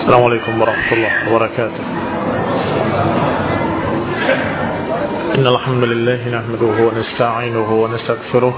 السلام عليكم ورحمة الله وبركاته. إن الحمد لله نحمده ونستعينه ونستغفره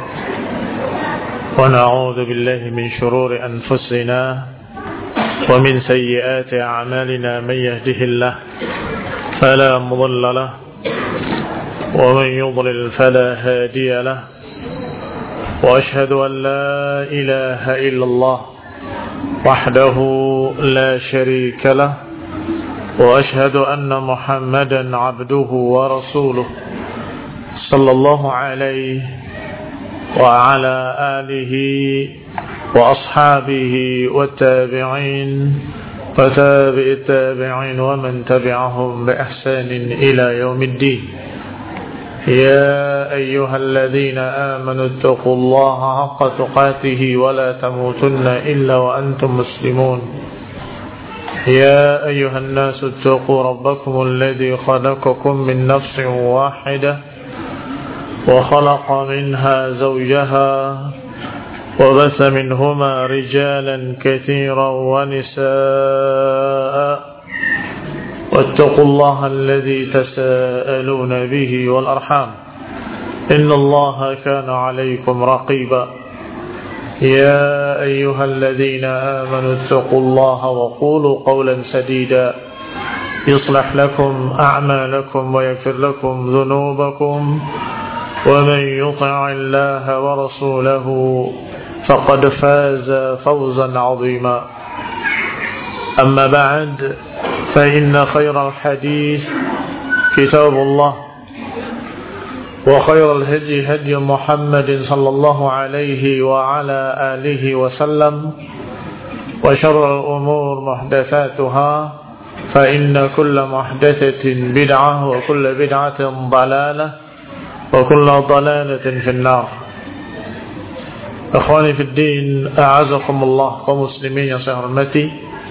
ونعوذ بالله من شرور أنفسنا ومن سيئات أعمالنا. من يهده الله فلا مضل له ومن يضلل فلا هادي له وأشهد أن لا إله إلا الله وحده لا شريك له وأشهد أن محمدا عبده ورسوله صلى الله عليه وعلى آله وأصحابه والتابعين وتابع التابعين ومن تبعهم بإحسان إلى يوم الدين. يا أيها الذين آمنوا اتقوا الله حق تقاته ولا تموتن إلا وأنتم مسلمون. يا أيها الناس اتقوا ربكم الذي خلقكم من نفس واحدة وخلق منها زوجها وبث منهما رجالا كثيرا ونساء واتقوا الله الذي تساءلون به والأرحام إن الله كان عليكم رقيبا. يا أيها الذين آمنوا اتقوا الله وقولوا قولا سديدا يصلح لكم أعمالكم ويغفر لكم ذنوبكم ومن يطع الله ورسوله فقد فاز فوزا عظيما. أما بعد فإن خير الحديث كتاب الله وخير الهدي هدي محمد صلى الله عليه وعلى آله وسلم وشر الأمور محدثاتها فإن كل محدثة بدعة وكل بدعة ضلالة وكل ضلالة في النار. أخواني في الدين أعزكم الله ومسلمين yang saya hormati,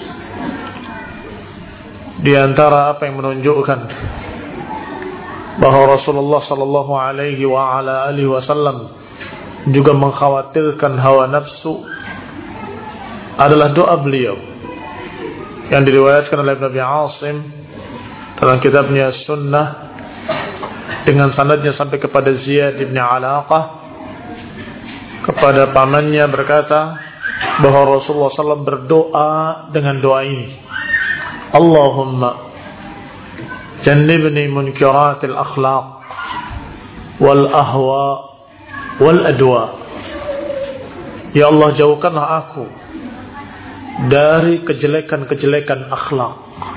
di antara apa yang menunjukkan bahwa Rasulullah sallallahu alaihi wa ala alihi wasallam juga mengkhawatirkan hawa nafsu adalah doa beliau yang diriwayatkan oleh Nabi Asim dalam kitabnya Sunnah dengan sanadnya sampai kepada Ziyad bin Alaqah kepada pamannya berkata bahwa Rasulullah SAW berdoa dengan doa ini, Allahumma jannibni munkiratil akhlaq wal ahwa wal adwa. Ya Allah, jauhkanlah aku dari kejelekan-kejelekan akhlak,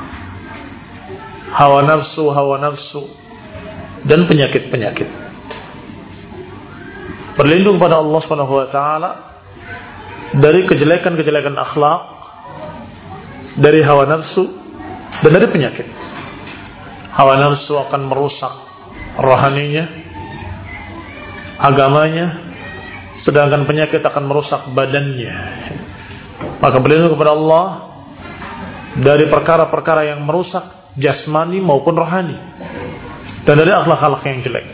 hawa nafsu dan penyakit-penyakit. Berlindung pada Allah Subhanahu wa taala dari kejelekan-kejelekan akhlak, dari hawa nafsu dan dari penyakit. Hawa nafsu akan merusak rohaninya, agamanya, sedangkan penyakit akan merusak badannya. Maka berlindung kepada Allah dari perkara-perkara yang merusak jasmani maupun rohani dan dari akhlak-akhlak yang jelek.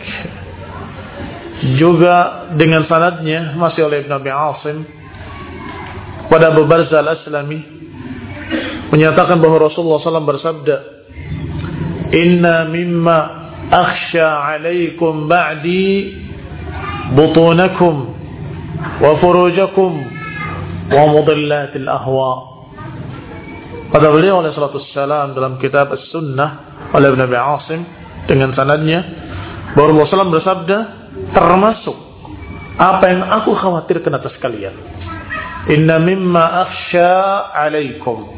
Juga dengan sanadnya masih oleh Ibn Abi Asim pada Abu Barzah Al-Aslami menyatakan bahwa Rasulullah SAW bersabda, Inna mimma akhsha alaikum ba'di butunakum wa furujakum wa mudillatil ahwa. Pada beliau oleh salatu wassalam dalam kitab As-Sunnah oleh Ibn Abi Asim dengan sanadnya bahwa Rasulullah SAW bersabda, termasuk apa yang aku khawatirkan atas kalian, inna mimma akhsha alaikum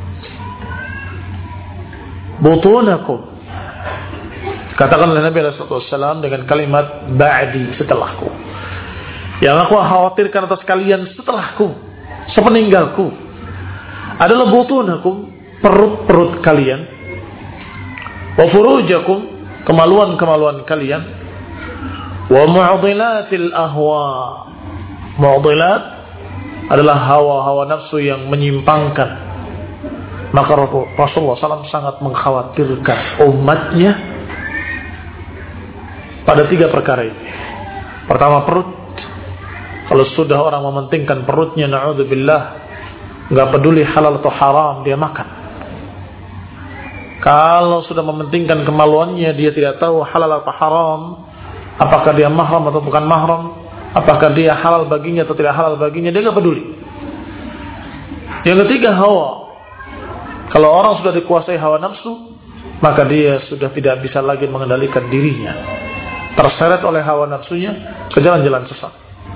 butunakum, katakan oleh Nabi SAW dengan kalimat ba'di, setelahku. Yang aku khawatirkan atas kalian setelahku, sepeninggalku, adalah butunakum, perut-perut kalian, wa furujakum, kemaluan-kemaluan kalian, wa mu'dilatil ahwa. Mu'dilat adalah hawa-hawa nafsu yang menyimpangkan. Maka Rasulullah SAW sangat mengkhawatirkan umatnya pada 3 perkara ini. Pertama, perut. Kalau sudah orang mementingkan perutnya, na'udzubillah, nggak peduli halal atau haram, dia makan. Kalau sudah mementingkan kemaluannya, dia tidak tahu halal atau haram, apakah dia mahram atau bukan mahram, apakah dia halal baginya atau tidak halal baginya, dia nggak peduli. Yang ketiga, hawa. Kalau orang sudah dikuasai hawa nafsu, maka dia sudah tidak bisa lagi mengendalikan dirinya, terseret oleh hawa nafsunya ke jalan-jalan sesat.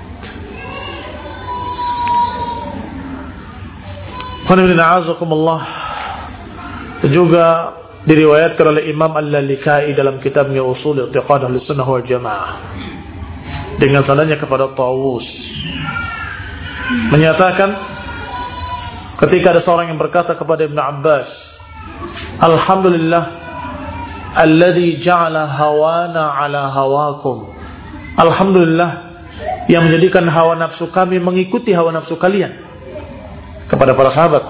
Juga diriwayatkan oleh Imam Al-Lalikai dalam kitabnya Ushul I'tiqad Ahlussunnah wal Jamaah dengan sanadnya kepada Tawus, menyatakan ketika ada seorang yang berkata kepada Ibn Abbas, Alhamdulillah alladzi ja'ala hawana ala hawakum. Alhamdulillah yang menjadikan hawa nafsu kami mengikuti hawa nafsu kalian. Kepada para sahabat.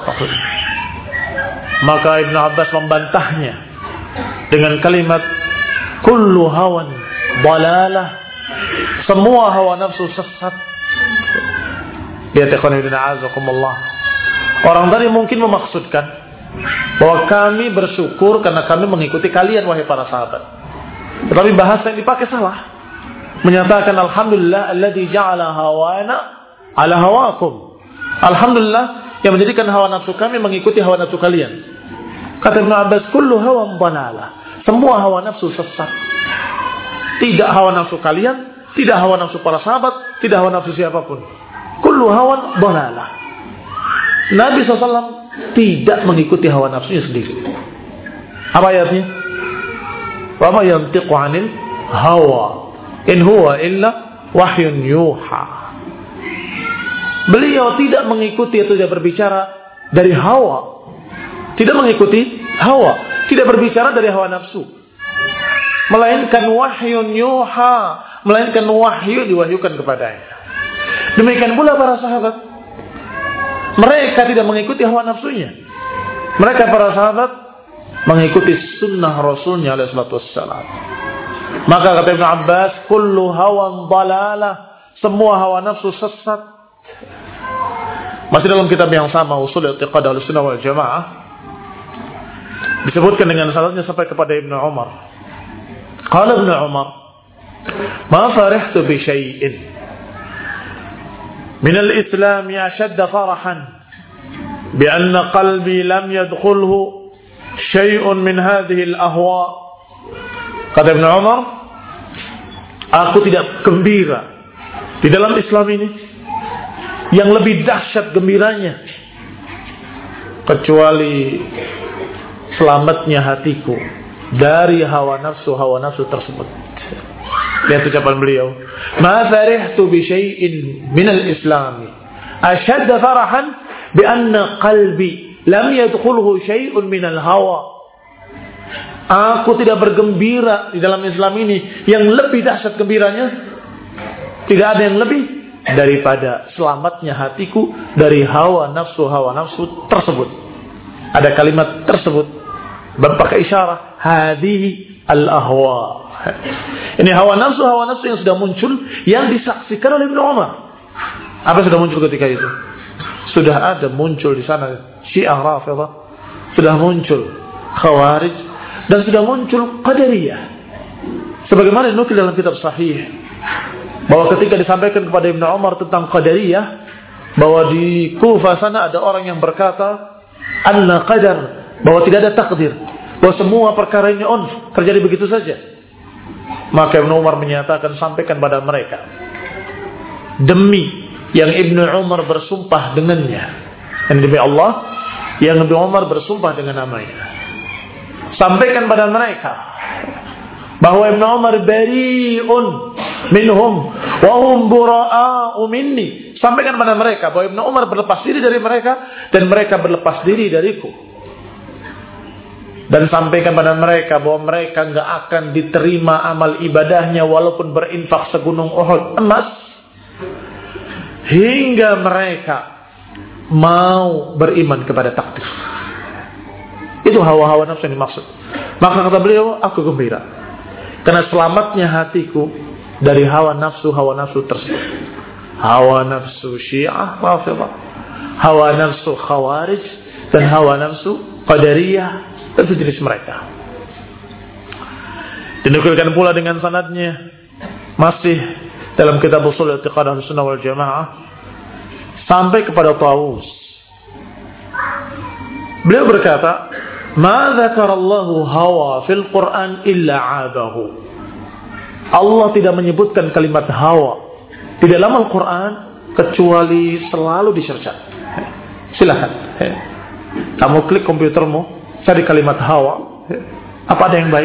Maka Ibn Abbas membantahnya dengan kalimat kullu hawan dalalah. Semua hawa nafsu sesat. Lihat ikhwan fillah azakumullah. Orang tadi mungkin memaksudkan bahwa kami bersyukur karena kami mengikuti kalian wahai para sahabat. Tetapi bahasa yang dipakai salah. Menyatakan alhamdulillah alladzi ja'ala hawana ala hawakum. Alhamdulillah yang menjadikan hawa nafsu kami mengikuti hawa nafsu kalian. Kata Ibn Abbas, kullu hawan dalalah. Semua hawa nafsu sesat. Tidak hawa nafsu kalian, tidak hawa nafsu para sahabat, tidak hawa nafsu siapapun. Kullu hawan dalalah. Nabi SAW tidak mengikuti hawa nafsunya sendiri. Apa ayatnya? Wa ma yantiqu 'anil hawa in huwa illa wahyun yuha. Beliau tidak mengikuti atau tidak berbicara dari hawa. Tidak mengikuti hawa, tidak berbicara dari hawa nafsu. Melainkan wahyun yuha, melainkan wahyu diwahyukan kepadanya. Demikian pula para sahabat. Mereka tidak mengikuti hawa nafsunya. Mereka para sahabat mengikuti sunnah Rasulnya alaihi salatu wassalam. Maka kata Ibn Abbas, kullu hawan dalalah. Semua hawa nafsu sesat. Masih dalam kitab yang sama, Ushul I'tiqad Ahlussunnah wal Jamaah, disebutkan dengan sanadnya sampai kepada Ibnu Umar. Qala Ibnu Umar, "Ma farihtu bi syai'in min al-Islam ashadda farahan bi anna qalbi lam yadkhulhu syai'un min hadhihi al-ahwa." Kata Ibnu Umar, aku tidak gembira di dalam Islam ini yang lebih dahsyat gembiranya kecuali selamatnya hatiku dari hawa nafsu tersebut. Lihat ucapan beliau, ma farihtu bi syai'in min al-islam ashadda farahan bi anna qalbi lam yadkhulhu syai'un min al-hawa. Aku tidak bergembira di dalam Islam ini yang lebih dahsyat gembiranya, tidak ada yang lebih daripada selamatnya hatiku dari hawa nafsu tersebut. Ada kalimat tersebut berpakai isyarat hadhihi al-ahwa. Ini hawa nafsu yang sudah muncul, yang disaksikan oleh Ibnu Umar. Apa sudah muncul ketika itu? Sudah ada muncul di sana Syiah Rafidhah, sudah muncul Khawarij, dan sudah muncul Qadariyah. Sebagaimana dinukil dalam kitab sahih bahwa ketika disampaikan kepada Ibnu Umar tentang Qadariyah, bahwa di Kufah sana ada orang yang berkata anna qadar, bahwa tidak ada takdir, bahwa semua perkara ini terjadi begitu saja. Maka Ibnu Umar menyatakan, sampaikan pada mereka, demi yang Ibnu Umar bersumpah dengannya, dan demi Allah yang Ibnu Umar bersumpah dengan namanya, sampaikan pada mereka bahwa Ibnu Umar bari'un minhum wa hum bura'a'u minni. Sampaikan pada mereka bahwa Ibnu Umar berlepas diri dari mereka dan mereka berlepas diri dariku. Dan sampaikan pada mereka bahwa mereka enggak akan diterima amal ibadahnya walaupun berinfak segunung Uhud emas, hingga mereka mau beriman kepada takdir. Itu hawa-hawa nafsu yang dimaksud. Maka kata beliau, aku gembira karena selamatnya hatiku dari hawa nafsu tersebut. Hawa nafsu Syiah Rafidhah, hawa nafsu Khawarij, dan hawa nafsu Qadariyah. dan sejenis mereka. Dinukilkan pula dengan sanadnya masih dalam kitab Ushul I'tiqad Ahlussunnah wal Jamaah sampai kepada Tawus. Beliau berkata, "Ma dzakarallahu hawa fil Qur'an illa 'abahu." Allah tidak menyebutkan kalimat hawa di dalam Al-Qur'an kecuali selalu dicerca. Silakan. Kamu klik komputermu, cari kalimat hawa. Apa ada yang baik?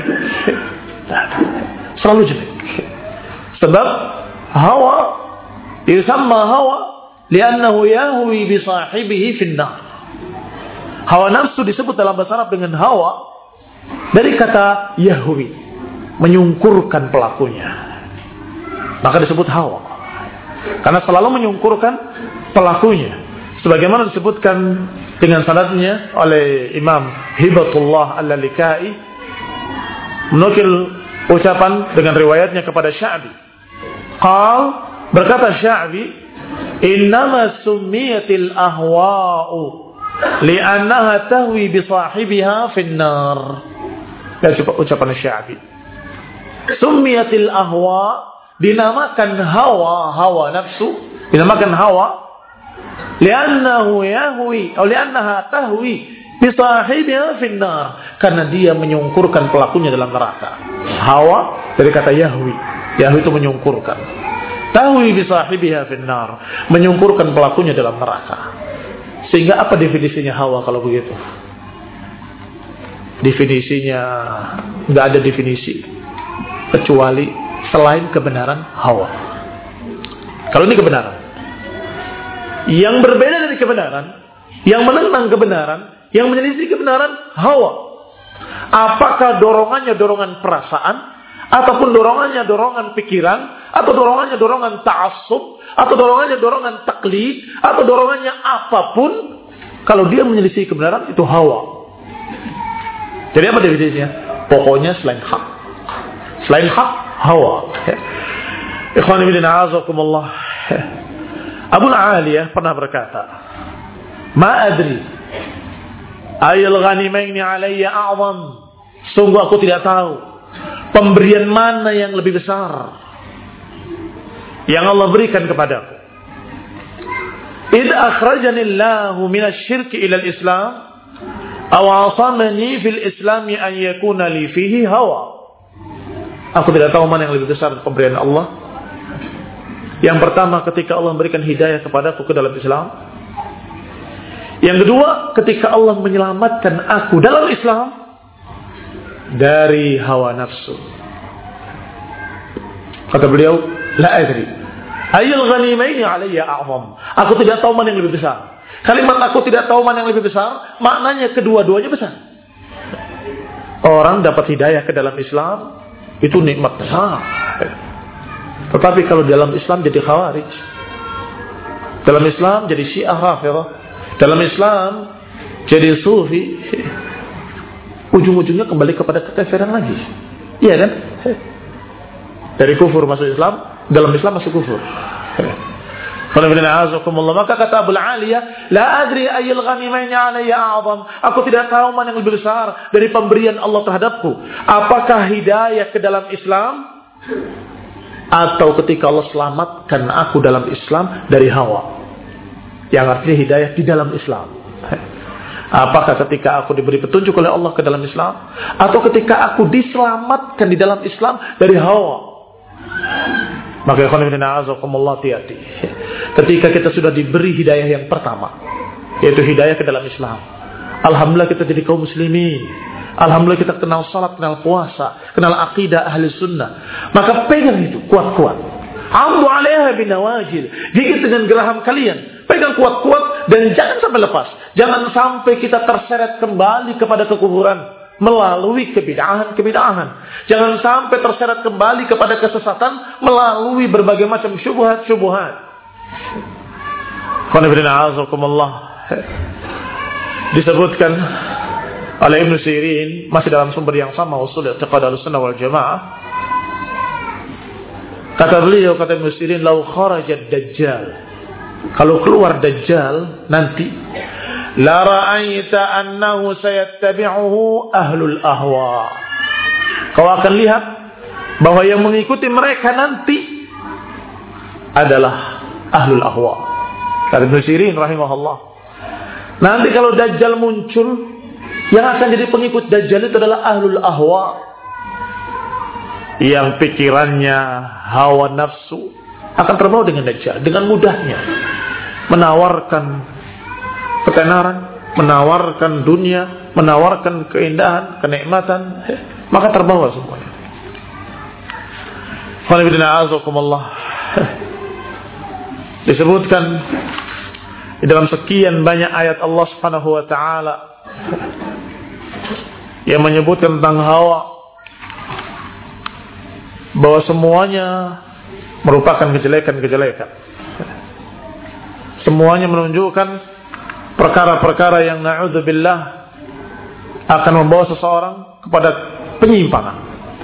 Selalu jelek. Sebab hawa yusamma hawa li'annahu yahwi bi sahibihi finnar. Hawa nafsu disebut dalam bahasa Arab dengan hawa dari kata yahwi, menyungkurkan pelakunya. Maka disebut hawa. Karena selalu menyungkurkan pelakunya. Sebagaimana disebutkan dengan sanadnya oleh Imam Hibatullah Al-Lalikai, menukil ucapan dengan riwayatnya kepada Sya'bi. Berkata Sya'bi, "Innama summiyatil ahwa'u li'annaha tahwi bi sahibiha finnar." Ucapan Sya'bi. Summiyatil ahwa, dinamakan hawa nafsu, dinamakan hawa li'annahu yahwi atau li'annaha tahwi bi sahibiha finnar, karena dia menyungkurkan pelakunya dalam neraka. Hawa dari kata yahwi. Yahwi itu menyungkurkan. Tahwi bi sahibiha finnar, menyungkurkan pelakunya dalam neraka. Sehingga apa definisinya hawa kalau begitu? Definisinya enggak ada definisi kecuali selain kebenaran hawa. Kalau ini kebenaran, yang berbeda dari kebenaran, yang menentang kebenaran, yang menyelisih kebenaran, hawa. Apakah dorongannya dorongan perasaan, ataupun dorongannya dorongan pikiran, atau dorongannya dorongan ta'assub, atau dorongannya dorongan taklid, atau dorongannya apapun, kalau dia menyelisih kebenaran itu hawa. Jadi apa definisinya? Pokoknya selain hak. Selain hak, hawa. Ikhwan fillah a'azakumullah. Abu Aliyah pernah berkata, "Ma adri ayul ghanimaini alayya a'zam." Sungguh aku tidak tahu pemberian mana yang lebih besar yang Allah berikan kepadaku. "Id akhrajani Allahu minasy-syirki ila al-Islam aw 'asamani fil Islam an yakuna li fihi hawa." Aku tidak tahu mana yang lebih besar pemberian Allah. Yang pertama, ketika Allah memberikan hidayah kepadaku ke dalam Islam. Yang kedua, ketika Allah menyelamatkan aku dalam Islam dari hawa nafsu. Kata beliau, "La adri ayyul ghanimaini alayya a'zam." Aku tidak tahu mana yang lebih besar. Kalimat aku tidak tahu mana yang lebih besar, maknanya kedua-duanya besar. Orang dapat hidayah ke dalam Islam itu nikmat besar. Tetapi kalau dalam Islam jadi khawarij, dalam Islam jadi syiah rafidhah, dalam Islam jadi sufi, ujung-ujungnya kembali kepada kekafiran lagi. Iya kan? Dari kufur masuk Islam, dalam Islam masuk kufur. Maka kata Abu Aliyah, "La adri ayyul ghanimaini alayya a'zam." Aku tidak tahu mana yang lebih besar dari pemberian Allah terhadapku. Apakah hidayah ke dalam Islam, atau ketika Allah selamatkan aku dalam Islam dari hawa, yang artinya hidayah di dalam Islam. Apakah ketika aku diberi petunjuk oleh Allah ke dalam Islam, atau ketika aku diselamatkan di dalam Islam dari hawa. Maka ikhwan fillah a'azakumullah, hati-hati ketika kita sudah diberi hidayah yang pertama, yaitu hidayah ke dalam Islam. Alhamdulillah kita jadi kaum muslimin. Alhamdulillah kita kenal salat, kenal puasa, kenal akidah ahli sunnah. Maka pegang itu kuat-kuat. Amdu alaiha binawajil. Gigit dengan geraham kalian. Pegang kuat-kuat dan jangan sampai lepas. Jangan sampai kita terseret kembali kepada kekufuran melalui kebid'ahan. Jangan sampai terseret kembali kepada kesesatan melalui berbagai macam syubhat-syubhat. Disebutkan oleh Ibn Sirin masih dalam sumber yang sama, Ushul I'tiqad Ahlussunnah wal Jamaah. Kata beliau, kata Ibn Sirin, "Lau kharajad Dajjal." Kalau keluar Dajjal nanti, la ra'aita annahu sayattabi'uhu ahlul ahwa. Kau akan lihat bahwa yang mengikuti mereka nanti adalah ahlul ahwa. Kata Ibnu Sirin rahimahullah, nanti kalau Dajjal muncul, yang akan jadi pengikut Dajjal itu adalah ahlul ahwa, yang pikirannya hawa nafsu akan terbawa dengan Dajjal dengan mudahnya, menawarkan ketenaran, menawarkan dunia, menawarkan keindahan, kenikmatan, maka terbawa semuanya. Disebutkan di dalam sekian banyak ayat Allah Subhanahu wa taala yang menyebutkan tentang hawa, bahwa semuanya merupakan kejelekan-kejelekan. Semuanya menunjukkan perkara-perkara yang na'udzubillah akan membawa seseorang kepada penyimpangan.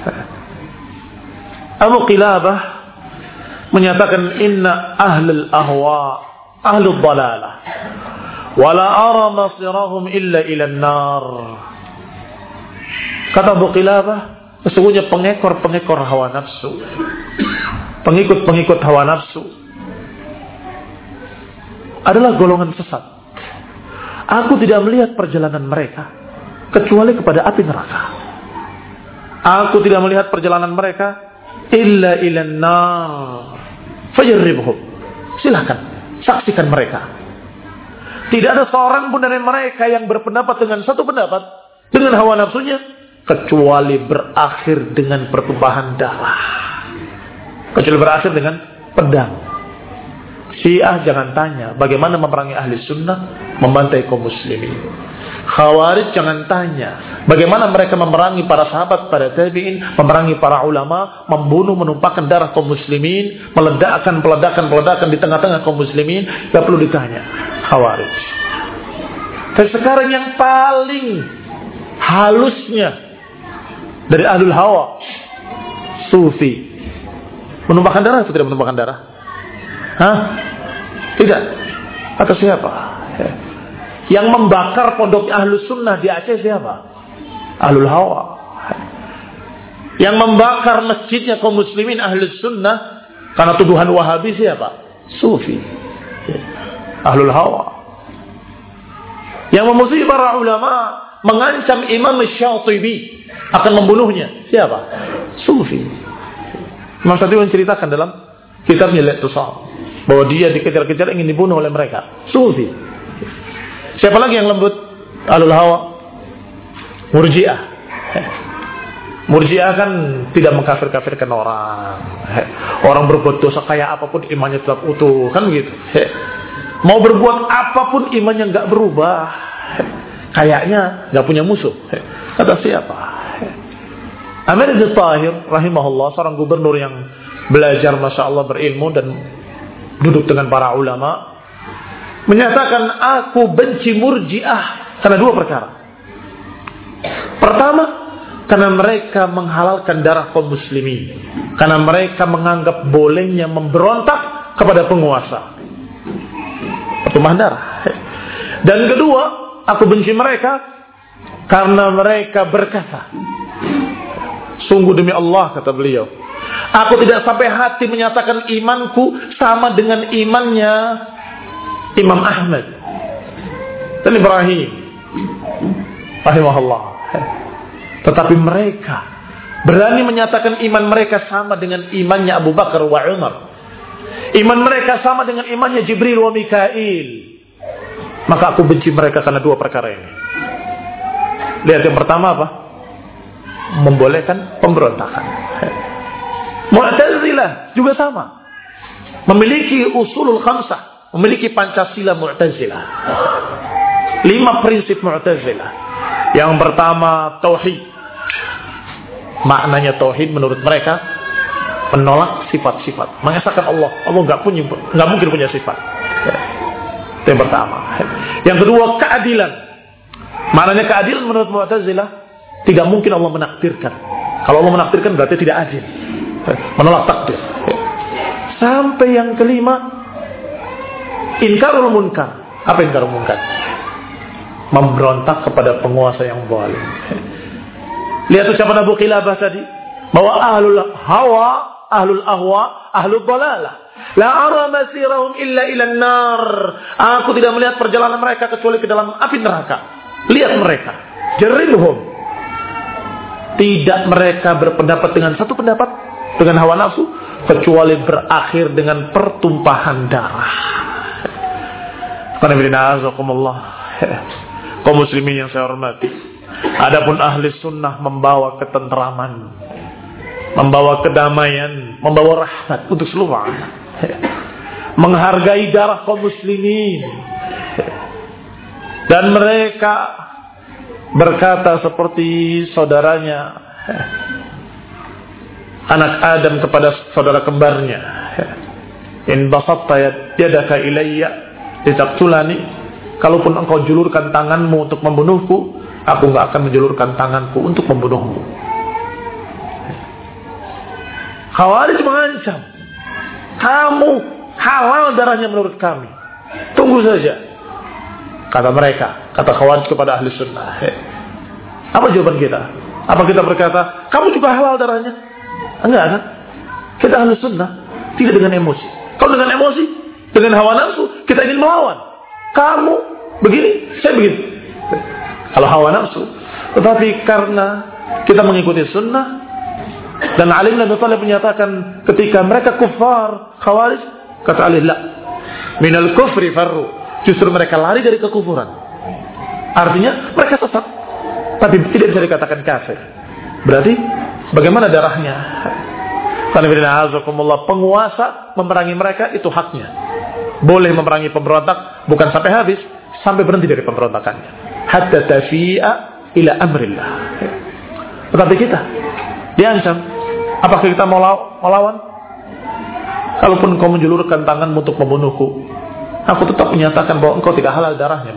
Abu Qilabah menyatakan inna ahlul ahwa ahlul dalalah wala ara masirahum illa ila an-nar. Kata Abu Qilabah, sesungguhnya pengekor-pengekor hawa nafsu, pengikut-pengikut hawa nafsu adalah golongan sesat. Aku tidak melihat perjalanan mereka kecuali kepada api neraka. Aku tidak melihat perjalanan mereka illa ilan nar. Fajarribhum. Silakan saksikan mereka. Tidak ada seorang pun dari mereka yang berpendapat dengan satu pendapat dengan hawa nafsunya kecuali berakhir dengan pertumpahan darah, kecuali berakhir dengan pedang. Syiah jangan tanya bagaimana memerangi ahli sunnah, membantai kaum muslimin. Khawarij jangan tanya bagaimana mereka memerangi para sahabat, para tabi'in, memerangi para ulama, membunuh, menumpahkan darah kaum muslimin, meledakkan peledakan di tengah-tengah kaum muslimin. Tidak perlu ditanya Khawarij. Dan sekarang yang paling halusnya dari ahlul hawa, Sufi, menumpahkan darah atau tidak menumpahkan darah? Hah? Tidak. Atau siapa? Yang membakar pondok ahlus sunnah di Aceh siapa? Ahlul hawa. Yang membakar masjidnya kaum muslimin ahlus sunnah karena tuduhan wahabi siapa? Sufi. Ahlul hawa. Yang memusuhi para ulama, mengancam Imam Syatibi akan membunuhnya siapa? Sufi. Imam Syatibi menceritakan dalam kitabnya Al-I'tisam bahwa dia dikejar-kejar ingin dibunuh oleh mereka. Sufi. Siapa lagi yang lembut? Ahlul hawa. Murji'ah. Murji'ah kan tidak mengkafir-kafirkan orang. Orang berbuat dosa kayak apapun imannya tetap utuh, kan begitu. Mau berbuat apapun imannya enggak berubah. Kayaknya enggak punya musuh. Kata siapa? Amir bin Tahir rahimahullah, seorang gubernur yang belajar Masya Allah berilmu dan duduk dengan para ulama, menyatakan aku benci Murji'ah karena dua perkara. Pertama, karena mereka menghalalkan darah kaum muslimin, karena mereka menganggap bolehnya memberontak kepada penguasa, pertumpahan darah. Dan kedua, aku benci mereka karena mereka berkata, sungguh demi Allah, kata beliau, aku tidak sampai hati menyatakan imanku sama dengan imannya Imam Ahmad dan Ibrahim rahimahullah. Tetapi mereka berani menyatakan iman mereka sama dengan imannya Abu Bakar wa Umar. Iman mereka sama dengan imannya Jibril wa Mikail. Maka aku benci mereka karena dua perkara ini. Lihat yang pertama apa? Membolehkan pemberontakan. Mu'tazilah juga sama. Memiliki usulul khamsah, memiliki Pancasila Mu'tazilah. 5 prinsip Mu'tazilah. Yang pertama tauhid. Maknanya tauhid menurut mereka menolak sifat-sifat, mengesahkan Allah. Allah enggak mungkin punya sifat. Itu yang pertama. Yang kedua keadilan. Maknanya keadilan menurut Mu'tazilah, tidak mungkin Allah menakdirkan. Kalau Allah menakdirkan berarti tidak adil. Menolak takdir. Sampai yang kelima, inkarul munkar. Apa inkarul munkar? memberontak kepada penguasa yang zalim. Lihat ucapan Abu Qilabah tadi, bahwa ahlul hawa, ahlul ahwa, ahlul dhalalah, la ara masirahum illa ila nar. Aku tidak melihat perjalanan mereka kecuali ke dalam api neraka. Lihat mereka, jarilhum. Tidak mereka berpendapat dengan satu pendapat dengan hawa nafsu, kecuali berakhir dengan pertumpahan darah. Kaum muslimin yang saya hormati, adapun ahli sunnah membawa ketentraman, membawa kedamaian, membawa rahmat untuk seluruh alam, menghargai darah kaum muslimin. Dan mereka berkata seperti saudaranya anak Adam kepada saudara kembarnya, in basatta yadaka ilayya litaqtulani, kalaupun engkau julurkan tanganmu untuk membunuhku, aku enggak akan menjulurkan tanganku untuk membunuhmu. Khawarij mengancam, kamu halal darahnya menurut kami, tunggu saja, kata mereka, kata Khawarij kepada ahli sunnah. Apa jawaban kita? Apa kita berkata, kamu juga halal darahnya? Enggak kan? Kita ahli sunnah, tidak dengan emosi. Kalau dengan emosi, dengan hawa nafsu, kita ingin melawan. Kamu begini, saya begini. Kalau hawa nafsu. Tetapi karena kita mengikuti sunnah, dan Ali bin Abi Thalib menyatakan ketika mereka kufar, Khawarij, kata Ali, la, minal kufri farru. Justru mereka lari dari kekufuran. Artinya mereka sesat, tapi tidak bisa dikatakan kafir. Berarti bagaimana darahnya? Penguasa memerangi mereka itu haknya. Boleh memerangi pemberontak, bukan sampai habis, sampai berhenti dari pemberontakannya. Hatta tafi'a ila amrillah. Tetapi kita diancam, apakah kita mau lawan? Kalaupun kau menjulurkan tanganmu untuk membunuhku, aku tetap menyatakan bahwa engkau tidak halal darahnya.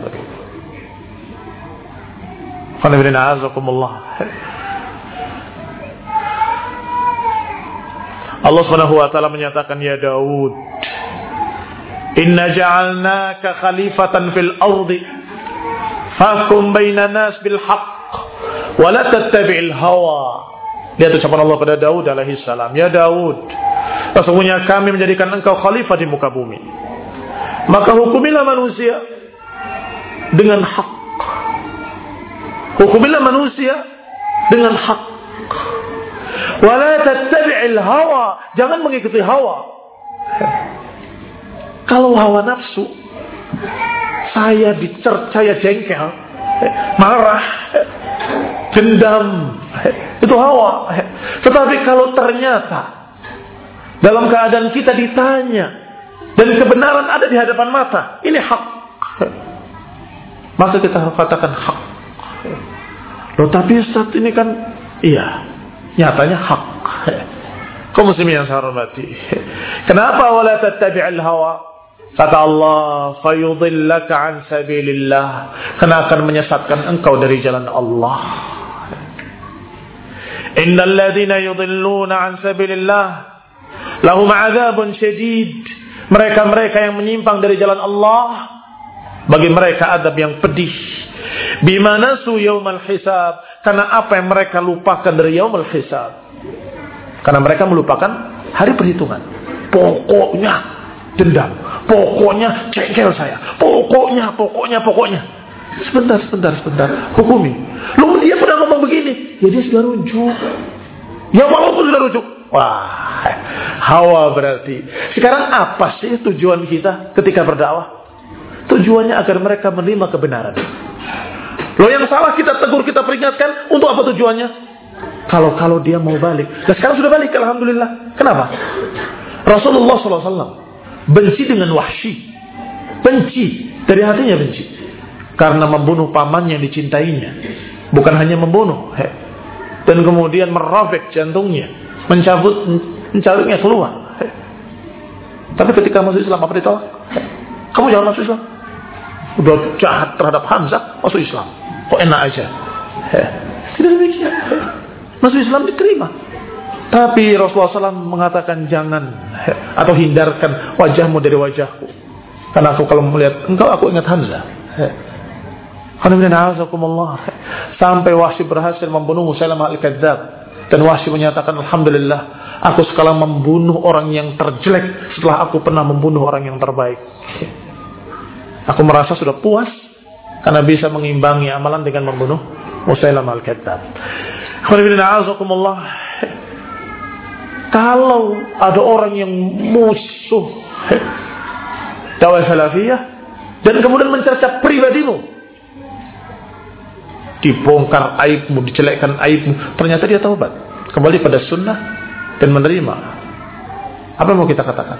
Allah Subhanahu wa taala menyatakan, ya Daud, inna ja'alnaka khalifatan fil ardi fahkum bainan nas bil haqq wa la tattabi'il hawa. Lihat ucapan Allah pada Daud alaihi salam, ya Daud, sesungguhnya kami menjadikan engkau khalifah di muka bumi, maka hukumilah manusia dengan hak. Hukumilah manusia dengan hak. Wala tattabi'il hawa, jangan mengikuti hawa. Kalau hawa nafsu, saya dicerca, saya jengkel, marah, dendam, itu hawa. Tetapi kalau ternyata dalam keadaan kita ditanya dan kebenaran ada di hadapan mata, ini hak, maka kita harus katakan hak. Loh, tapi saat ini kan, iya, nyatanya hak. Kaum muslimin yang saya hormati, kenapa wala tattabi'il hawa? Kata Allah, fayudillaka an sabilillah, karena akan menyesatkan engkau dari jalan Allah. Innal ladzina yudilluna an sabilillah lahum 'adzabun syadid. Mereka-mereka yang menyimpang dari jalan Allah, bagi mereka azab yang pedih. Bima nasu yaumal hisab, karena apa yang mereka lupakan dari yaumul hisab. Karena mereka melupakan hari perhitungan. Pokoknya dendam, pokoknya jengkel saya, pokoknya. Sebentar, hukumi. Lu dia pernah ngomong begini, ya dia sudah rujuk. Ya walaupun sudah rujuk, wah, hawa berarti. Sekarang apa sih tujuan kita ketika berdakwah? Tujuannya agar mereka menerima kebenaran. Loh, yang salah kita tegur, kita peringatkan. Untuk apa tujuannya? Kalau dia mau balik. Nah, sekarang sudah balik, alhamdulillah. Kenapa? Rasulullah SAW benci dengan Wahsy. Benci, dari hatinya benci. Karena membunuh pamannya yang dicintainya. Bukan hanya membunuh, dan kemudian merobek jantungnya, mencabutnya keluar. Tapi ketika masuk Islam, apa ditolak? Kamu jangan masuk Islam. Udah jahat terhadap Hamzah, masuk Islam. Kok enak aja? Tidak demikian. Masuk Islam diterima. Tapi Rasulullah SAW mengatakan jangan, atau hindarkan wajahmu dari wajahku. Karena aku kalau melihat engkau, aku ingat Hamzah. Sampai Wahsy berhasil membunuh Musailamah al-Kadzdzab. Dan Wahsy menyatakan, alhamdulillah, aku sekarang membunuh orang yang terjelek setelah aku pernah membunuh orang yang terbaik. Aku merasa sudah puas karena bisa mengimbangi amalan dengan membunuh Musailamah al-Kadzdzab. Kalau ada orang yang musuh dakwah salafiyah dan kemudian mencerca pribadimu, dibongkar aibmu, dijelekkan aibmu, ternyata dia taubat, kembali pada sunnah dan menerima, apa yang mau kita katakan?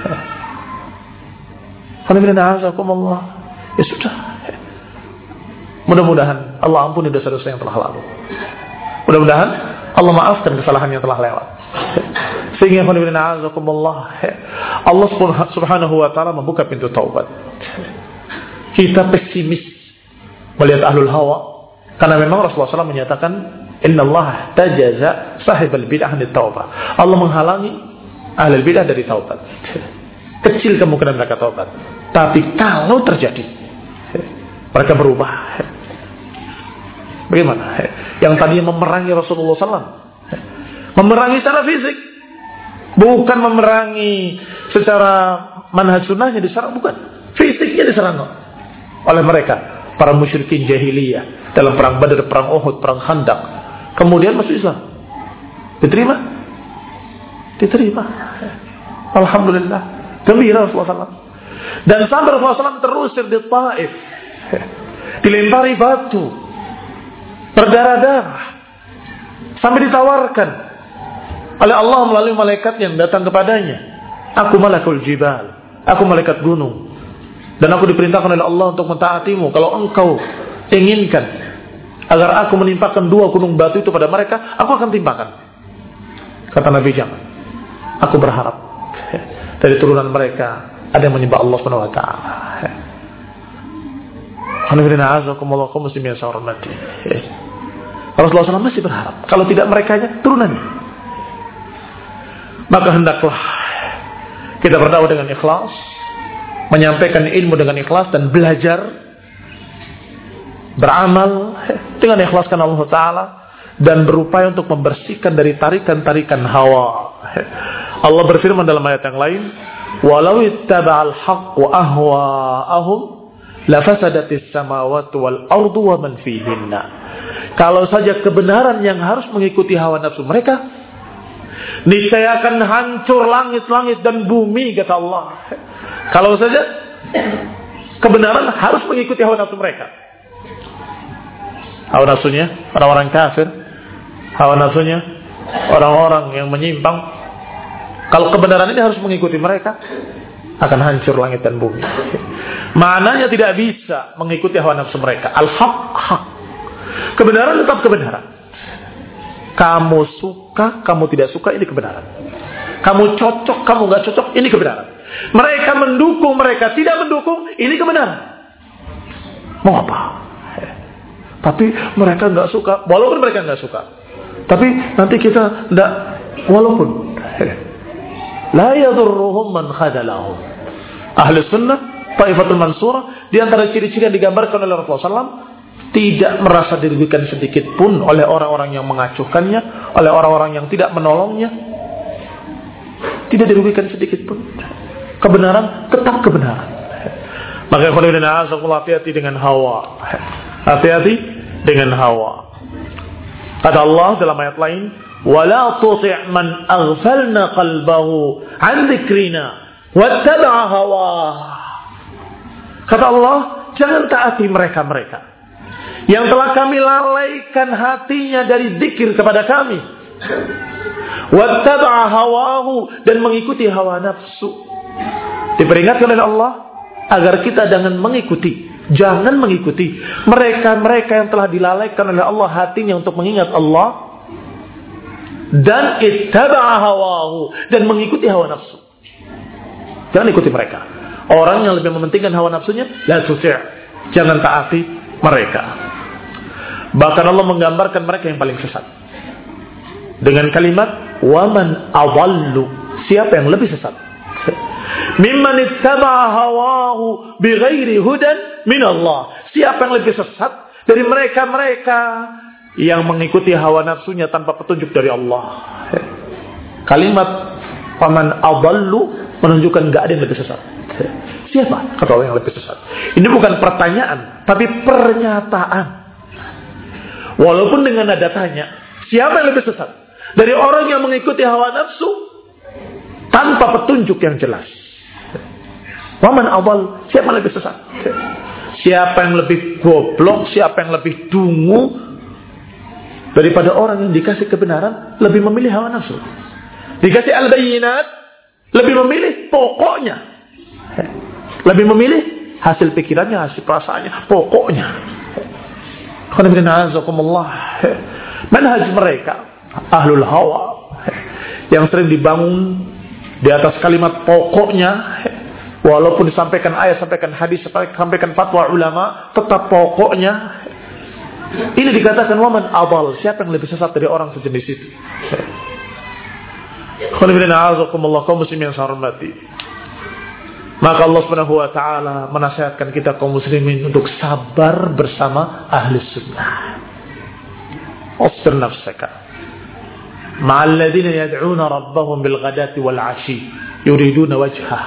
Ya sudah, mudah-mudahan Allah ampuni dosa-dosa yang telah lalu, mudah-mudahan Allah maafkan kesalahan yang telah lewat. Sehingga Allah subhanahu wa ta'ala membuka pintu taubat. Kita pesimis melihat ahlul hawa, karena memang Rasulullah SAW menyatakan, innallaha tajaza sahibal bid'ah dari taubat. Allah menghalangi ahlul bid'ah dari taubat. Kecil kemungkinan mereka taubat, tapi kalau terjadi mereka berubah. Bagaimana? Yang tadinya memerangi Rasulullah SAW, memerangi secara fisik, bukan memerangi secara manhaj sunnahnya diserang, bukan. Fisiknya diserang oleh mereka, para musyrikin jahiliyah dalam perang Badar, perang Uhud, perang Khandaq. Kemudian masuk Islam. Diterima? Diterima. Alhamdulillah. Gembira Rasulullah SAW. Dan sampai Rasulullah SAW terusir di Taif, dilempari batu, berdarah-darah, sampai ditawarkan oleh Allah melalui malaikat yang datang kepadanya, aku malakul jibal, aku malaikat gunung, dan aku diperintahkan oleh Allah untuk mentaatimu. Kalau engkau inginkan agar aku menimpakan 2 gunung batu itu pada mereka, aku akan timpakan. Kata Nabi, jangan. Aku berharap dari turunan mereka ada yang menyembah Allah Subhanahu wa taala. Rasulullah SAW masih berharap, kalau tidak merekanya, turunannya. Maka hendaklah kita berdakwah dengan ikhlas, menyampaikan ilmu dengan ikhlas, dan belajar beramal dengan ikhlas karena Allah Ta'ala, dan berupaya untuk membersihkan dari tarikan-tarikan hawa. Allah berfirman dalam ayat yang lain, walau ittaba'al haqqu ahwa'ahum lafasadatis samawati wal ardu wa man fihinna. Kalau saja kebenaran yang harus mengikuti hawa nafsu mereka, niscaya akan hancur langit-langit dan bumi, kata Allah. Kalau saja kebenaran harus mengikuti hawa nafsu mereka. Hawa nafsunya orang-orang kafir, hawa nafsunya orang-orang yang menyimpang. Kalau kebenaran ini harus mengikuti mereka, akan hancur langit dan bumi. Maknanya tidak bisa mengikuti hawa nafsu mereka. Al-haq, hak. Kebenaran tetap kebenaran. Kamu suka, kamu tidak suka, ini kebenaran. Kamu cocok, kamu gak cocok, ini kebenaran. Mereka mendukung, mereka tidak mendukung, ini kebenaran. Mau apa? Tapi mereka gak suka, walaupun mereka gak suka. Tapi nanti kita tidak, walaupun la yadurruhum man khadalahum. Ahli sunnah, Taifatul Mansurah, di antara ciri-ciri yang digambarkan oleh Rasulullah SAW, tidak merasa dirugikan sedikit pun oleh orang-orang yang mengacuhkannya, oleh orang-orang yang tidak menolongnya. Tidak dirugikan sedikit pun. Kebenaran tetap kebenaran. Maka hati-hati dengan hawa. Hati-hati dengan hawa. Kata Allah dalam ayat lain, وَلَا تُطِعْ مَنْ أَغْفَلْنَا قَلْبَهُ عَنْ ذِكْرِنَا وَاتَّبَعَ هَوَاهُ. Kata Allah, jangan taati mereka-mereka yang telah kami lalaikan hatinya dari zikir kepada kami. وَاتَّبَعَ هَوَاهُ, dan mengikuti hawa nafsu. Diperingatkan oleh Allah agar kita jangan mengikuti mereka-mereka yang telah dilalaikan oleh Allah hatinya untuk mengingat Allah, dan ittaba'a hawahu, dan mengikuti hawa nafsu. Jangan ikuti mereka. Orang yang lebih mementingkan hawa nafsunya, la tuti', jangan taati mereka. Bahkan Allah menggambarkan mereka yang paling sesat dengan kalimat waman adallu, siapa yang lebih sesat. Mimman ittaba'a hawahu bighairi hudan min Allah. Siapa yang lebih sesat dari mereka-mereka yang mengikuti hawa nafsunya tanpa petunjuk dari Allah. Kalimat faman adallu menunjukkan enggak ada yang lebih sesat. Siapa kata orang yang lebih sesat? Ini bukan pertanyaan, tapi pernyataan. Walaupun dengan nada tanya, siapa yang lebih sesat? Dari orang yang mengikuti hawa nafsu tanpa petunjuk yang jelas. Waman awal, siapa yang lebih sesat? Siapa yang lebih goblok, siapa yang lebih dungu daripada orang yang dikasih kebenaran lebih memilih hawa nafsu. Dikasih al-bayyinat lebih memilih pokoknya. Lebih memilih hasil pikirannya, hasil perasaannya, pokoknya. Manhaj mereka ahlul hawa yang sering dibangun di atas kalimat pokoknya, walaupun disampaikan ayat, sampaikan hadis, sampaikan fatwa ulama, tetap pokoknya. Ini dikatakan waman adal, siapa yang lebih sesat dari orang sejenis itu. Kaum muslimin yang saya hormati, maka Allah Subhanahu wa taala menasihatkan kita kaum muslimin untuk sabar bersama ahli sunnah. Asbir nafsaka ma'al ladzina yad'una rabbahum bil ghadati wal 'ashi yuriduna wajhah.